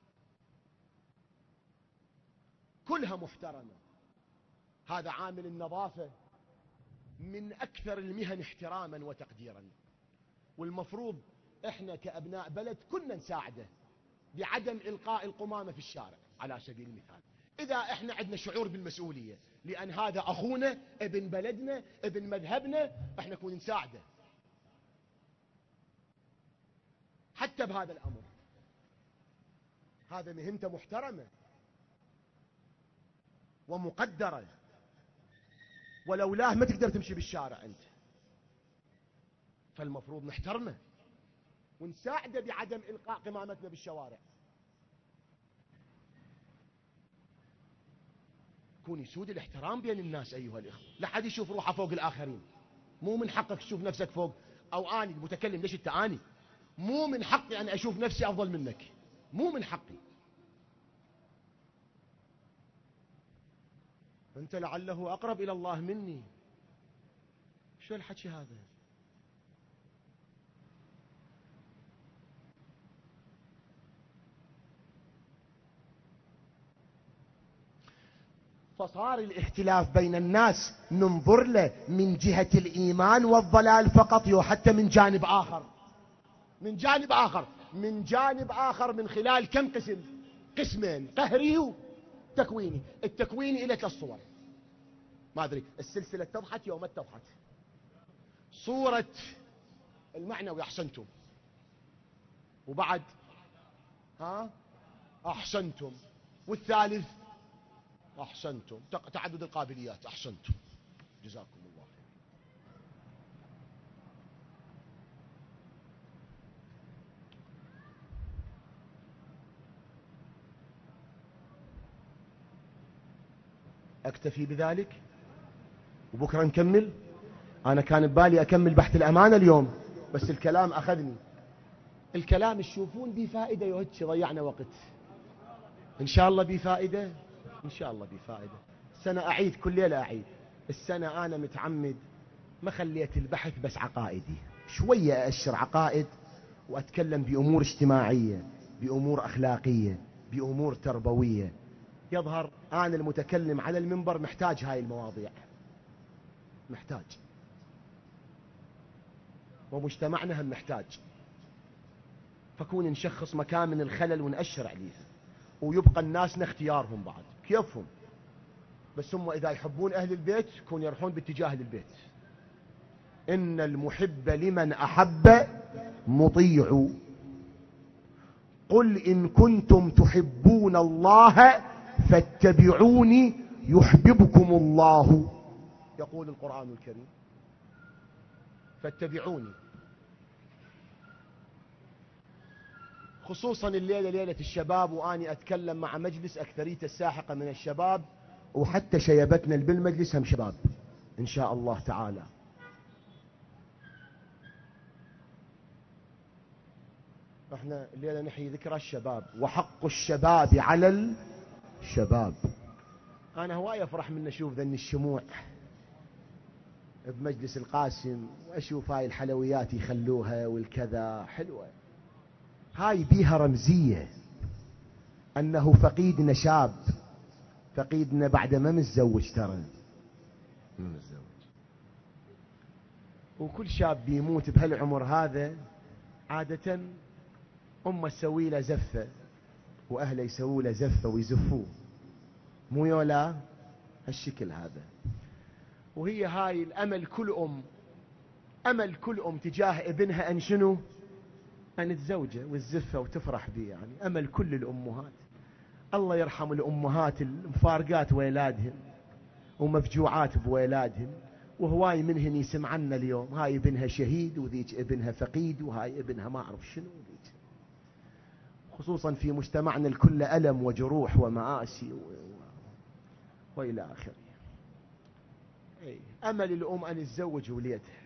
كلها محترمة. هذا عامل النظافة من أكثر المهن احتراما وتقديرا، والمفروض إحنا كأبناء بلد كنا نساعده. بعدم إلقاء القمامة في الشارع على سبيل المثال. إذا إحنا عندنا شعور بالمسؤولية لأن هذا أخونا ابن بلدنا ابن مذهبنا، إحنا نكون نساعده حتى بهذا الأمر. هذا مهنته محترمة ومقدرة، ولولاه ما تقدر تمشي بالشارع أنت، فالمفروض نحترمه ونساعده بعدم إلقاء قمامتنا بالشوارع. يكون يسود الاحترام بين الناس أيها الإخوة، لا حد يشوف روحه فوق الآخرين. مو من حقك تشوف نفسك فوق، أو أنا المتكلم ليش التعاني، مو من حقي أن أشوف نفسي أفضل منك، مو من حقي. أنت لعله أقرب إلى الله مني. شو الحكي هذا؟ فصار الاختلاف بين الناس ننظر له من جهة الإيمان والضلال فقط، حتى من جانب آخر، من جانب آخر، من جانب آخر، من خلال كم قسم؟ قسمين، قهري وتكويني. التكويني إلى 3 صور، ما أدري السلسلة اتضحت يوم اتضحت. صورة المعنوي أحسنتم، وبعد أحسنتم، والثالث أحسنتم، تعدد القابليات. أحسنتم، جزاكم الله خير. أكتفي بذلك وبكرة نكمل. أنا كان ببالي أكمل بحث الأمانة اليوم، بس الكلام أخذني. الكلام تشوفون بيه فائدة، يهدش ضيعنا وقت. إن شاء الله بيه فائدة، إن شاء الله بيه فائدة. السنة أعيد، كل ليلة أعيد. السنة أنا متعمد ما خليت البحث بس عقائدي، شوية أأشر عقائد وأتكلم بأمور اجتماعية، بأمور أخلاقية، بأمور تربوية. يظهر أنا المتكلم على المنبر محتاج هاي المواضيع، محتاج، ومجتمعنا هم محتاج. فكون نشخص مكان من الخلل ونأشر عليه، ويبقى الناس اختيارهم بعد كيفهم، بس هم إذا يحبون أهل البيت يكون يروحون باتجاه للبيت. إن المحب لمن أحب مطيع. قل إن كنتم تحبون الله فاتبعوني يحببكم الله، يقول القرآن الكريم. فاتبعوني. خصوصا الليلة ليلة الشباب، وأني أتكلم مع مجلس أكثرية الساحقة من الشباب، وحتى شيبتنا بالمجلس هم شباب إن شاء الله تعالى. احنا الليلة نحيي ذكرى الشباب، وحق الشباب على الشباب. أنا هواي أفرح من أشوف ذن الشموع بمجلس القاسم، وأشوف هاي الحلويات يخلوها والكذا حلوة. هاي بيها رمزية أنه فقيدنا شاب، فقيدنا بعد ما متزوج، ترى ما متزوج. وكل شاب بيموت بهالعمر هذا عادة أمه تسوي له زفة وأهله يسووا له زفة ويزفوه، مو يولا هالشكل هذا. وهي هاي الأمل كل أم، أمل كل أم تجاه ابنها أن شنو؟ أن تزوجه والزفة وتفرح به. يعني أمل كل الأمهات. الله يرحم الأمهات المفارقات ويلادهن ومفجوعات بويلادهن، وهواي منهن يسمعنا اليوم. هاي ابنها شهيد، وذيك ابنها فقيد، وهاي ابنها ما أعرف شنو ذيك. خصوصا في مجتمعنا الكل ألم وجروح ومآسي وإلى آخره. أمل الأم أن تزوج وليدها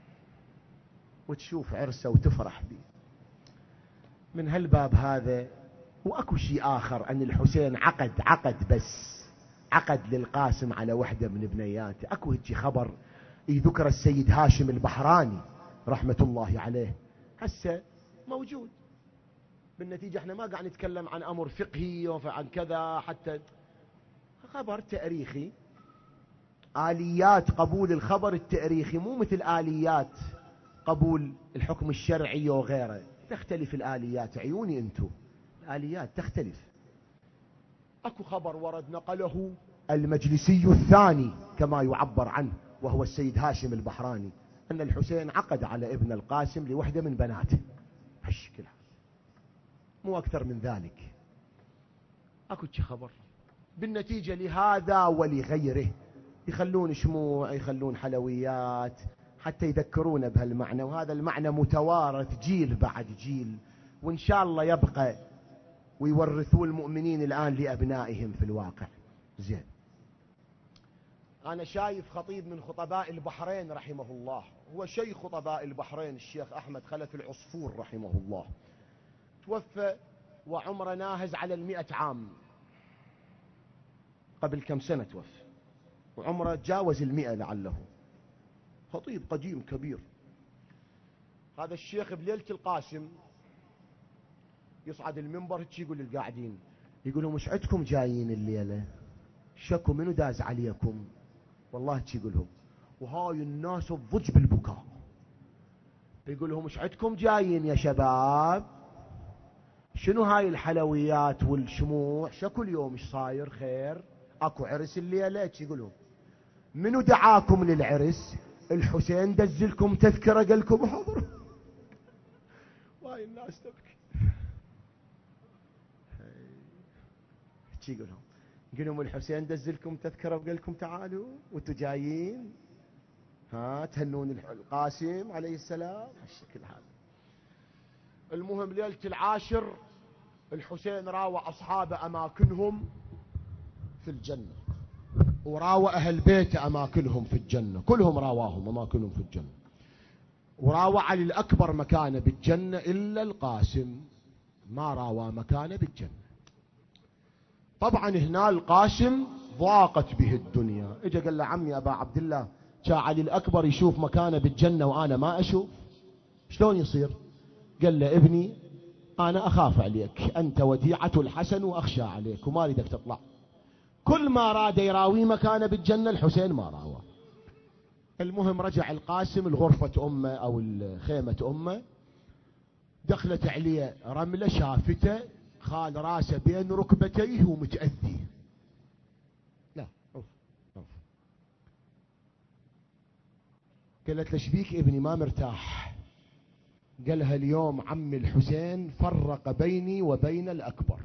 وتشوف عرسه وتفرح به. من هالباب هذا. وأكو شيء آخر، أن الحسين عقد بس عقد للقاسم على وحدة من بنياته. أكو هيك خبر يذكر السيد هاشم البحراني رحمة الله عليه، هسه موجود. بالنتيجة احنا ما قاعد نتكلم عن أمر فقهي وعن كذا، حتى خبر تاريخي. آليات قبول الخبر التاريخي مو مثل آليات قبول الحكم الشرعي وغيره، تختلف الآليات. عيوني انتو الآليات تختلف. أكو خبر ورد نقله المجلسي الثاني كما يعبر عنه، وهو السيد هاشم البحراني، أن الحسين عقد على ابن القاسم لوحدة من بناته هالشكل، مو أكثر من ذلك. أكو خبر. بالنتيجة لهذا ولغيره يخلون شموع، يخلون حلويات حتى يذكرونا بهالمعنى، وهذا المعنى متوارث جيل بعد جيل، وإن شاء الله يبقى ويورثوا المؤمنين الآن لأبنائهم في الواقع. زين، أنا شايف خطيب من خطباء البحرين رحمه الله، هو شيخ خطباء البحرين، الشيخ أحمد خلف العصفور رحمه الله، توفى وعمره ناهز على 100 عام، قبل كم سنة توفى وعمره تجاوز 100 لعله، خطيب قديم كبير. هذا الشيخ بليلة القاسم يصعد المنبر هيك يقول للقاعدين، يقول لهم: مش عندكم جايين الليلة؟ شكوا منو داز عليكم؟ والله هيك يقول لهم، وهاي الناس تضج بالبكاء. يقول لهم: مش عندكم جايين يا شباب؟ شنو هاي الحلويات والشموع؟ شكو اليوم ايش صاير؟ خير؟ اكو عرس الليلة؟ يقول لهم: منو دعاكم للعرس؟ الحسين دزلكم تذكرة قال لكم حضروا. واي الناس تبكي. يقول لهم الحسين دزلكم تذكرة وقال لكم تعالوا وانتم جايين تهنون القاسم عليه السلام هالشكل هذا. المهم ليلة العاشر الحسين راوى أصحابه أماكنهم في الجنة، وراوى أهل بيته أماكنهم في الجنة، كلهم راواهم أماكنهم في الجنة، وراوى علي الأكبر مكانه بالجنة إلا القاسم ما راوى مكانه بالجنة. طبعا هنا القاسم ضاقت به الدنيا، اجا قال له: عمي أبا عبد الله، كان علي الأكبر يشوف مكانه بالجنة وأنا ما أشوف، شلون يصير؟ قال له: ابني أنا أخاف عليك، أنت وديعة الحسن وأخشى عليك وما أريدك تطلع. كل ما راد يراوي مكانه بالجنة الحسين ما راوى. المهم رجع القاسم الغرفة أمه أو الخيمة أمه، دخلت عليه رملة شافته خال راسه بين ركبتيه ومتأذي. لا أوف. قالت له: شبيك ابني ما مرتاح؟ قالها: اليوم عمي الحسين فرق بيني وبين الأكبر.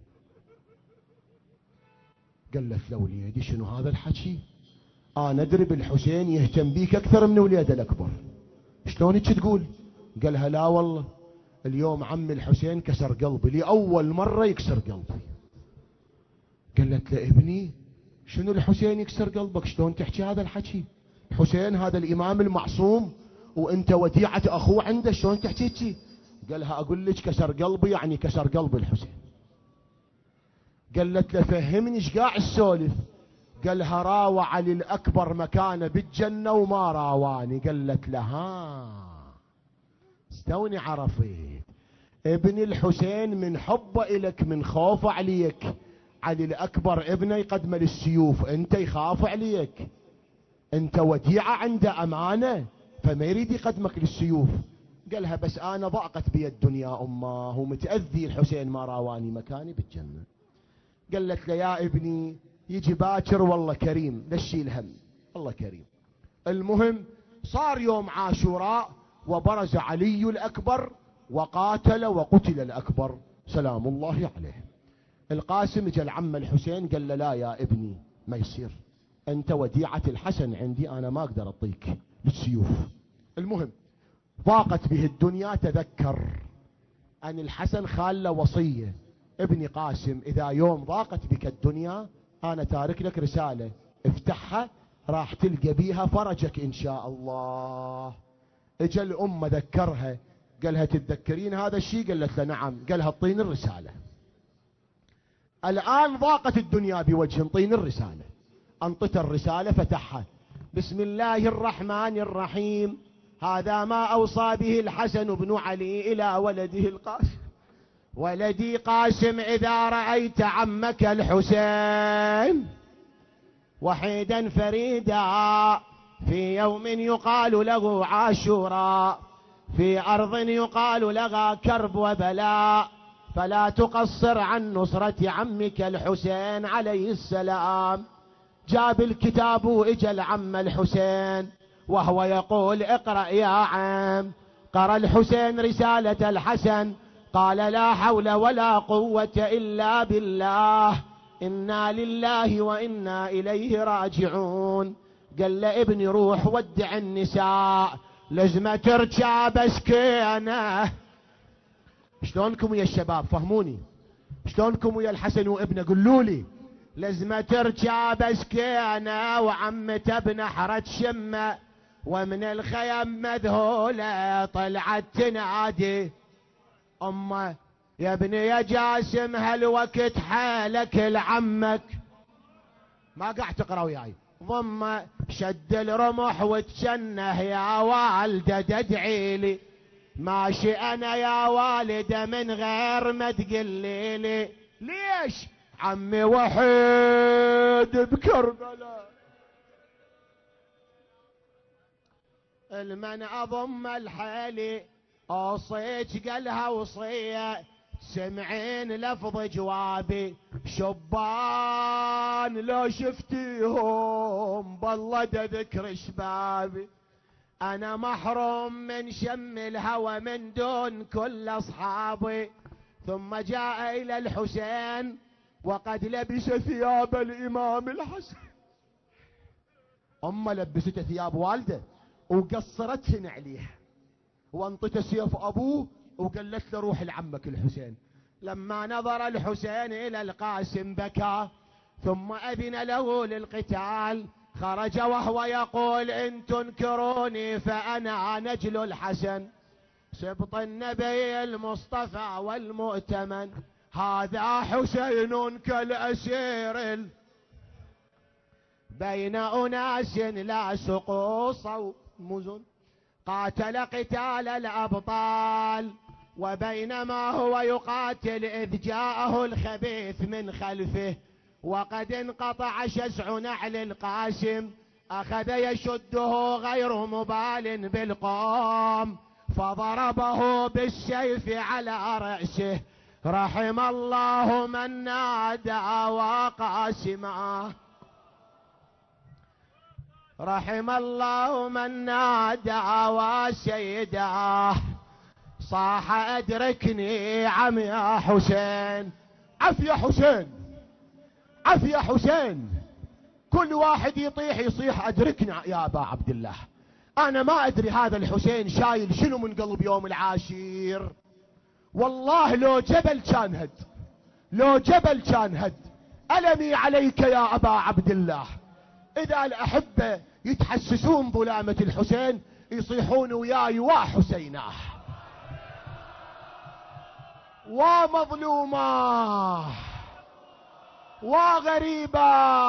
قالت له: وليدي شنو هذا الحكي؟ أنا أدري بالحسين يهتم بيك أكثر من وليده الأكبر، شلون هيك تقول؟ قالها: لا والله اليوم عمي الحسين كسر قلبي لأول مرة يكسر قلبي. قالت له: ابني شنو الحسين يكسر قلبك؟ شلون تحكي هذا الحكي؟ الحسين هذا الإمام المعصوم وانت وديعة أخوه عنده، شلون تحكي هيك؟ قالها: أقول لك كسر قلبي يعني كسر قلب الحسين. قالت له: فهمني ايش قاعد السولف؟ قالها: راوى علي الأكبر مكانه بالجنة وما راواني. قالت له: استوني عرفت ابن الحسين من حبه إلك من خوف عليك، علي الأكبر ابنه يقدم للسيوف، انت يخاف عليك، انت وديعة عنده أمانة فما يريد يقدمك للسيوف. قالها: بس أنا ضاقت بي الدنيا أمه ومتأذي الحسين ما راواني مكاني بالجنة. قالت له: يا ابني يجي باكر والله كريم، لا تشيل هم، الله كريم. المهم صار يوم عاشوراء وبرز علي الأكبر وقاتل وقتل الأكبر سلام الله عليه. القاسم جاء العم الحسين قال له: لا يا ابني ما يصير، أنت وديعة الحسن عندي، أنا ما أقدر أعطيك للسيوف. المهم ضاقت به الدنيا، تذكر أن الحسن خاله وصية: ابني قاسم إذا يوم ضاقت بك الدنيا أنا تارك لك رسالة، افتحها راح تلقى بيها فرجك إن شاء الله. اجى الأم ذكرها، قالها: تتذكرين هذا الشيء؟ قالت له: نعم. قالها: اعطيني الرسالة. الآن ضاقت الدنيا بوجه، انطيني الرسالة. انطت الرسالة فتحها: بسم الله الرحمن الرحيم، هذا ما أوصى به الحسن بن علي إلى ولده القاسم. ولدي قاسم إذا رأيت عمك الحسين وحيدا فريدا في يوم يقال له عاشوراء، في أرض يقال لها كرب وبلاء، فلا تقصر عن نصرة عمك الحسين عليه السلام. جاب الكتاب واجا العم الحسين وهو يقول اقرأ يا عم. قرأ الحسين رسالة الحسن، قال لا حول ولا قوة إلا بالله، إنا لله وإنا إليه راجعون. قال له ابني روح ودع النساء، لازم تركب سكينة. شلونكم يا الشباب؟ فهموني، شلونكم ويا الحسن وابنه؟ قولوا لي. لازم تركب سكينة وعمته بنحرة شمه، ومن الخيم مذهولة طلعت تنادي أمه يا ابني يا جاسم هالوقت حالك لعمك. ما قاعد تقرأ وياي. ضمه شد الرمح وتشنه يا والده تدعي لي، ماشي انا يا والده من غير ما تقلي لي. ليش؟ عمي وحيد بكربلاء، المن اضم الحالي اوصيك قالها وصيه، سمعين لفظ جوابي شبان لو شفتيهم بالله ذكر شبابي، انا محروم من شم الهوى من دون كل اصحابي. ثم جاء الى الحسين وقد لبس ثياب الامام الحسن. امه لبسته ثياب والده وقصرتهن عليه، وانطته سيف ابوه وقالت له روح لعمك الحسين. لما نظر الحسين الى القاسم بكى، ثم اذن له للقتال. خرج وهو يقول ان تنكروني فانا نجل الحسن، سبط النبي المصطفى والمؤتمن، هذا حسين كالاسير بين اناس لا سقوص مزن، قاتل قتال الابطال. وبينما هو يقاتل اذ جاءه الخبيث من خلفه، وقد انقطع شسع نعل القاسم، اخذ يشده غير مبال بالقوم، فضربه بالسيف على رأسه. رحم الله من نادى وقاسما، رحم الله من نادى وسيداه، صاح ادركني عم يا حسين. عف يا حسين، عف يا حسين. كل واحد يطيح يصيح ادركني يا ابا عبد الله. انا ما ادري هذا الحسين شايل شنو من قلب يوم العاشر. والله لو جبل كان هد، لو جبل كان هد. ألمي عليك يا ابا عبد الله. اذا الاحبه يتحسسون ظلامه الحسين يصيحون وياي وحسيناه ومظلومه وغريبه.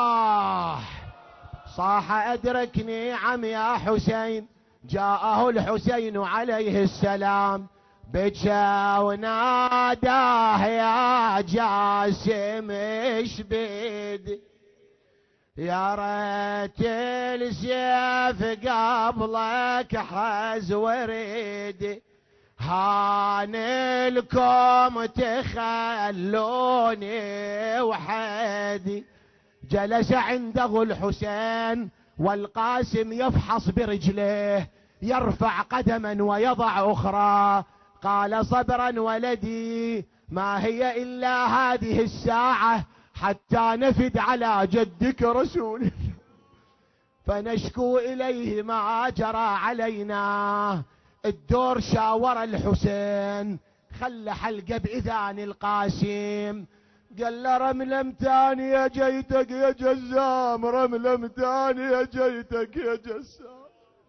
صاح ادركني عم يا حسين. جاءه الحسين عليه السلام بكى وناداه يا جاسم ايش بيدي، يا ريت السيف قبلك حز وريدي، هانلكم تخلوني وحدي. جلس عنده الحسين والقاسم يفحص برجليه، يرفع قدما ويضع اخرى. قال صبرا ولدي، ما هي الا هذه الساعة حتى نفد على جدك رسول الله، فنشكو اليه ما جرى علينا. الدور شاور الحسين، خلى حلقه باذان القاسم، قال له رملم ثانية جيتك يا جزام، رملم ثانية جيتك يا جزام.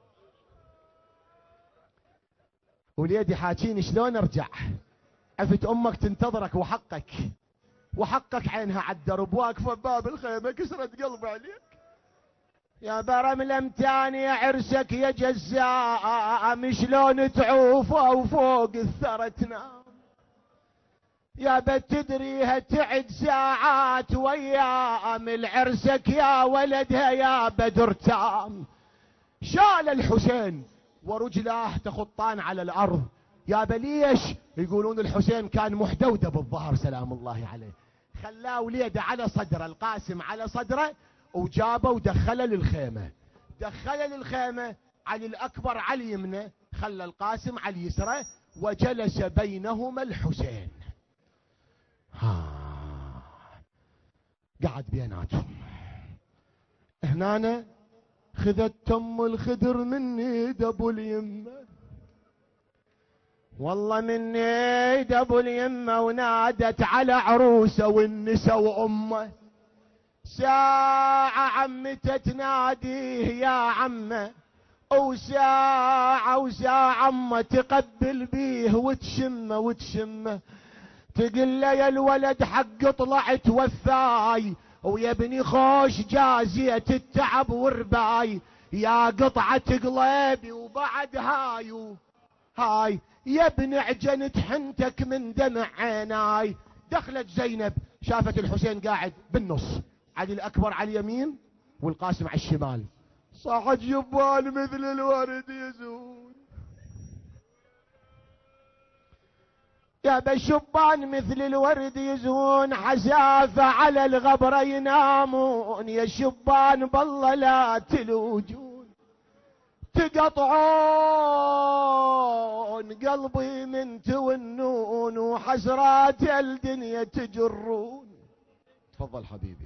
وليدي حاجيني شلون ارجع؟ عفت امك تنتظرك وحقك، وحقك عينها على الدرب واقفه بباب الخيمه كسرت قلب عليك. يا برملم ثانية عرسك يا جزام، شلون تعوفه وفوق الثرى تنام. يا بت تدريها تعد ساعات وايام العرسك يا ولدها يا بدر تام. شال الحسين ورجلاه تخطان على الارض، يا بليش؟ يقولون الحسين كان محدودة بالظهر سلام الله عليه، خلاه وليده على صدره، القاسم على صدره، وجابه ودخله للخيمة. دخله للخيمة، علي الأكبر على اليمنى، خلى القاسم على اليسرى، وجلس بينهما الحسين. قعد بيناتهم. هنا خذت تم الخدر من ايد ابو اليمه، والله من ايد ابو اليمه، ونادت على عروسه والنسا وامه. ساعة عمته تناديه يا عمه، وساعة عمه تقبل بيه وتشمه تقول له يا الولد حق طلعت وفاي، ويا ابني خوش جازية التعب والرباي، يا قطعة قلبي وبعد هاي يا ابن عجنت حنتك من دمع عيناي. دخلت زينب شافت الحسين قاعد بالنص، علي الأكبر على اليمين والقاسم على الشمال. صاحت جبال مثل الورد يزول، يا بشبان مثل الورد يزهون، حسافة على الغبرة ينامون، يا شبان بالله لا تلوجون، تقطعون قلبي من تونون، وحسرات الدنيا تجرون. تفضل حبيبي،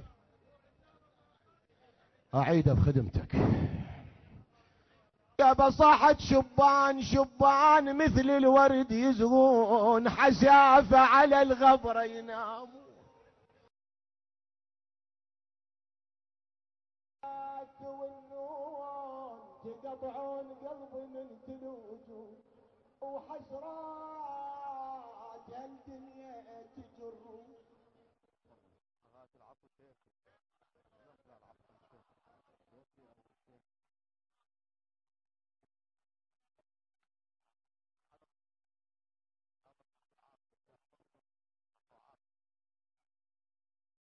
أعيد بخدمتك. يا بصاحة شبان مثل الورد يزهون، حسافة على الغبرة ينامون، تقطعون قلبي من تلوجون، وحسرات الدنيا تجرون.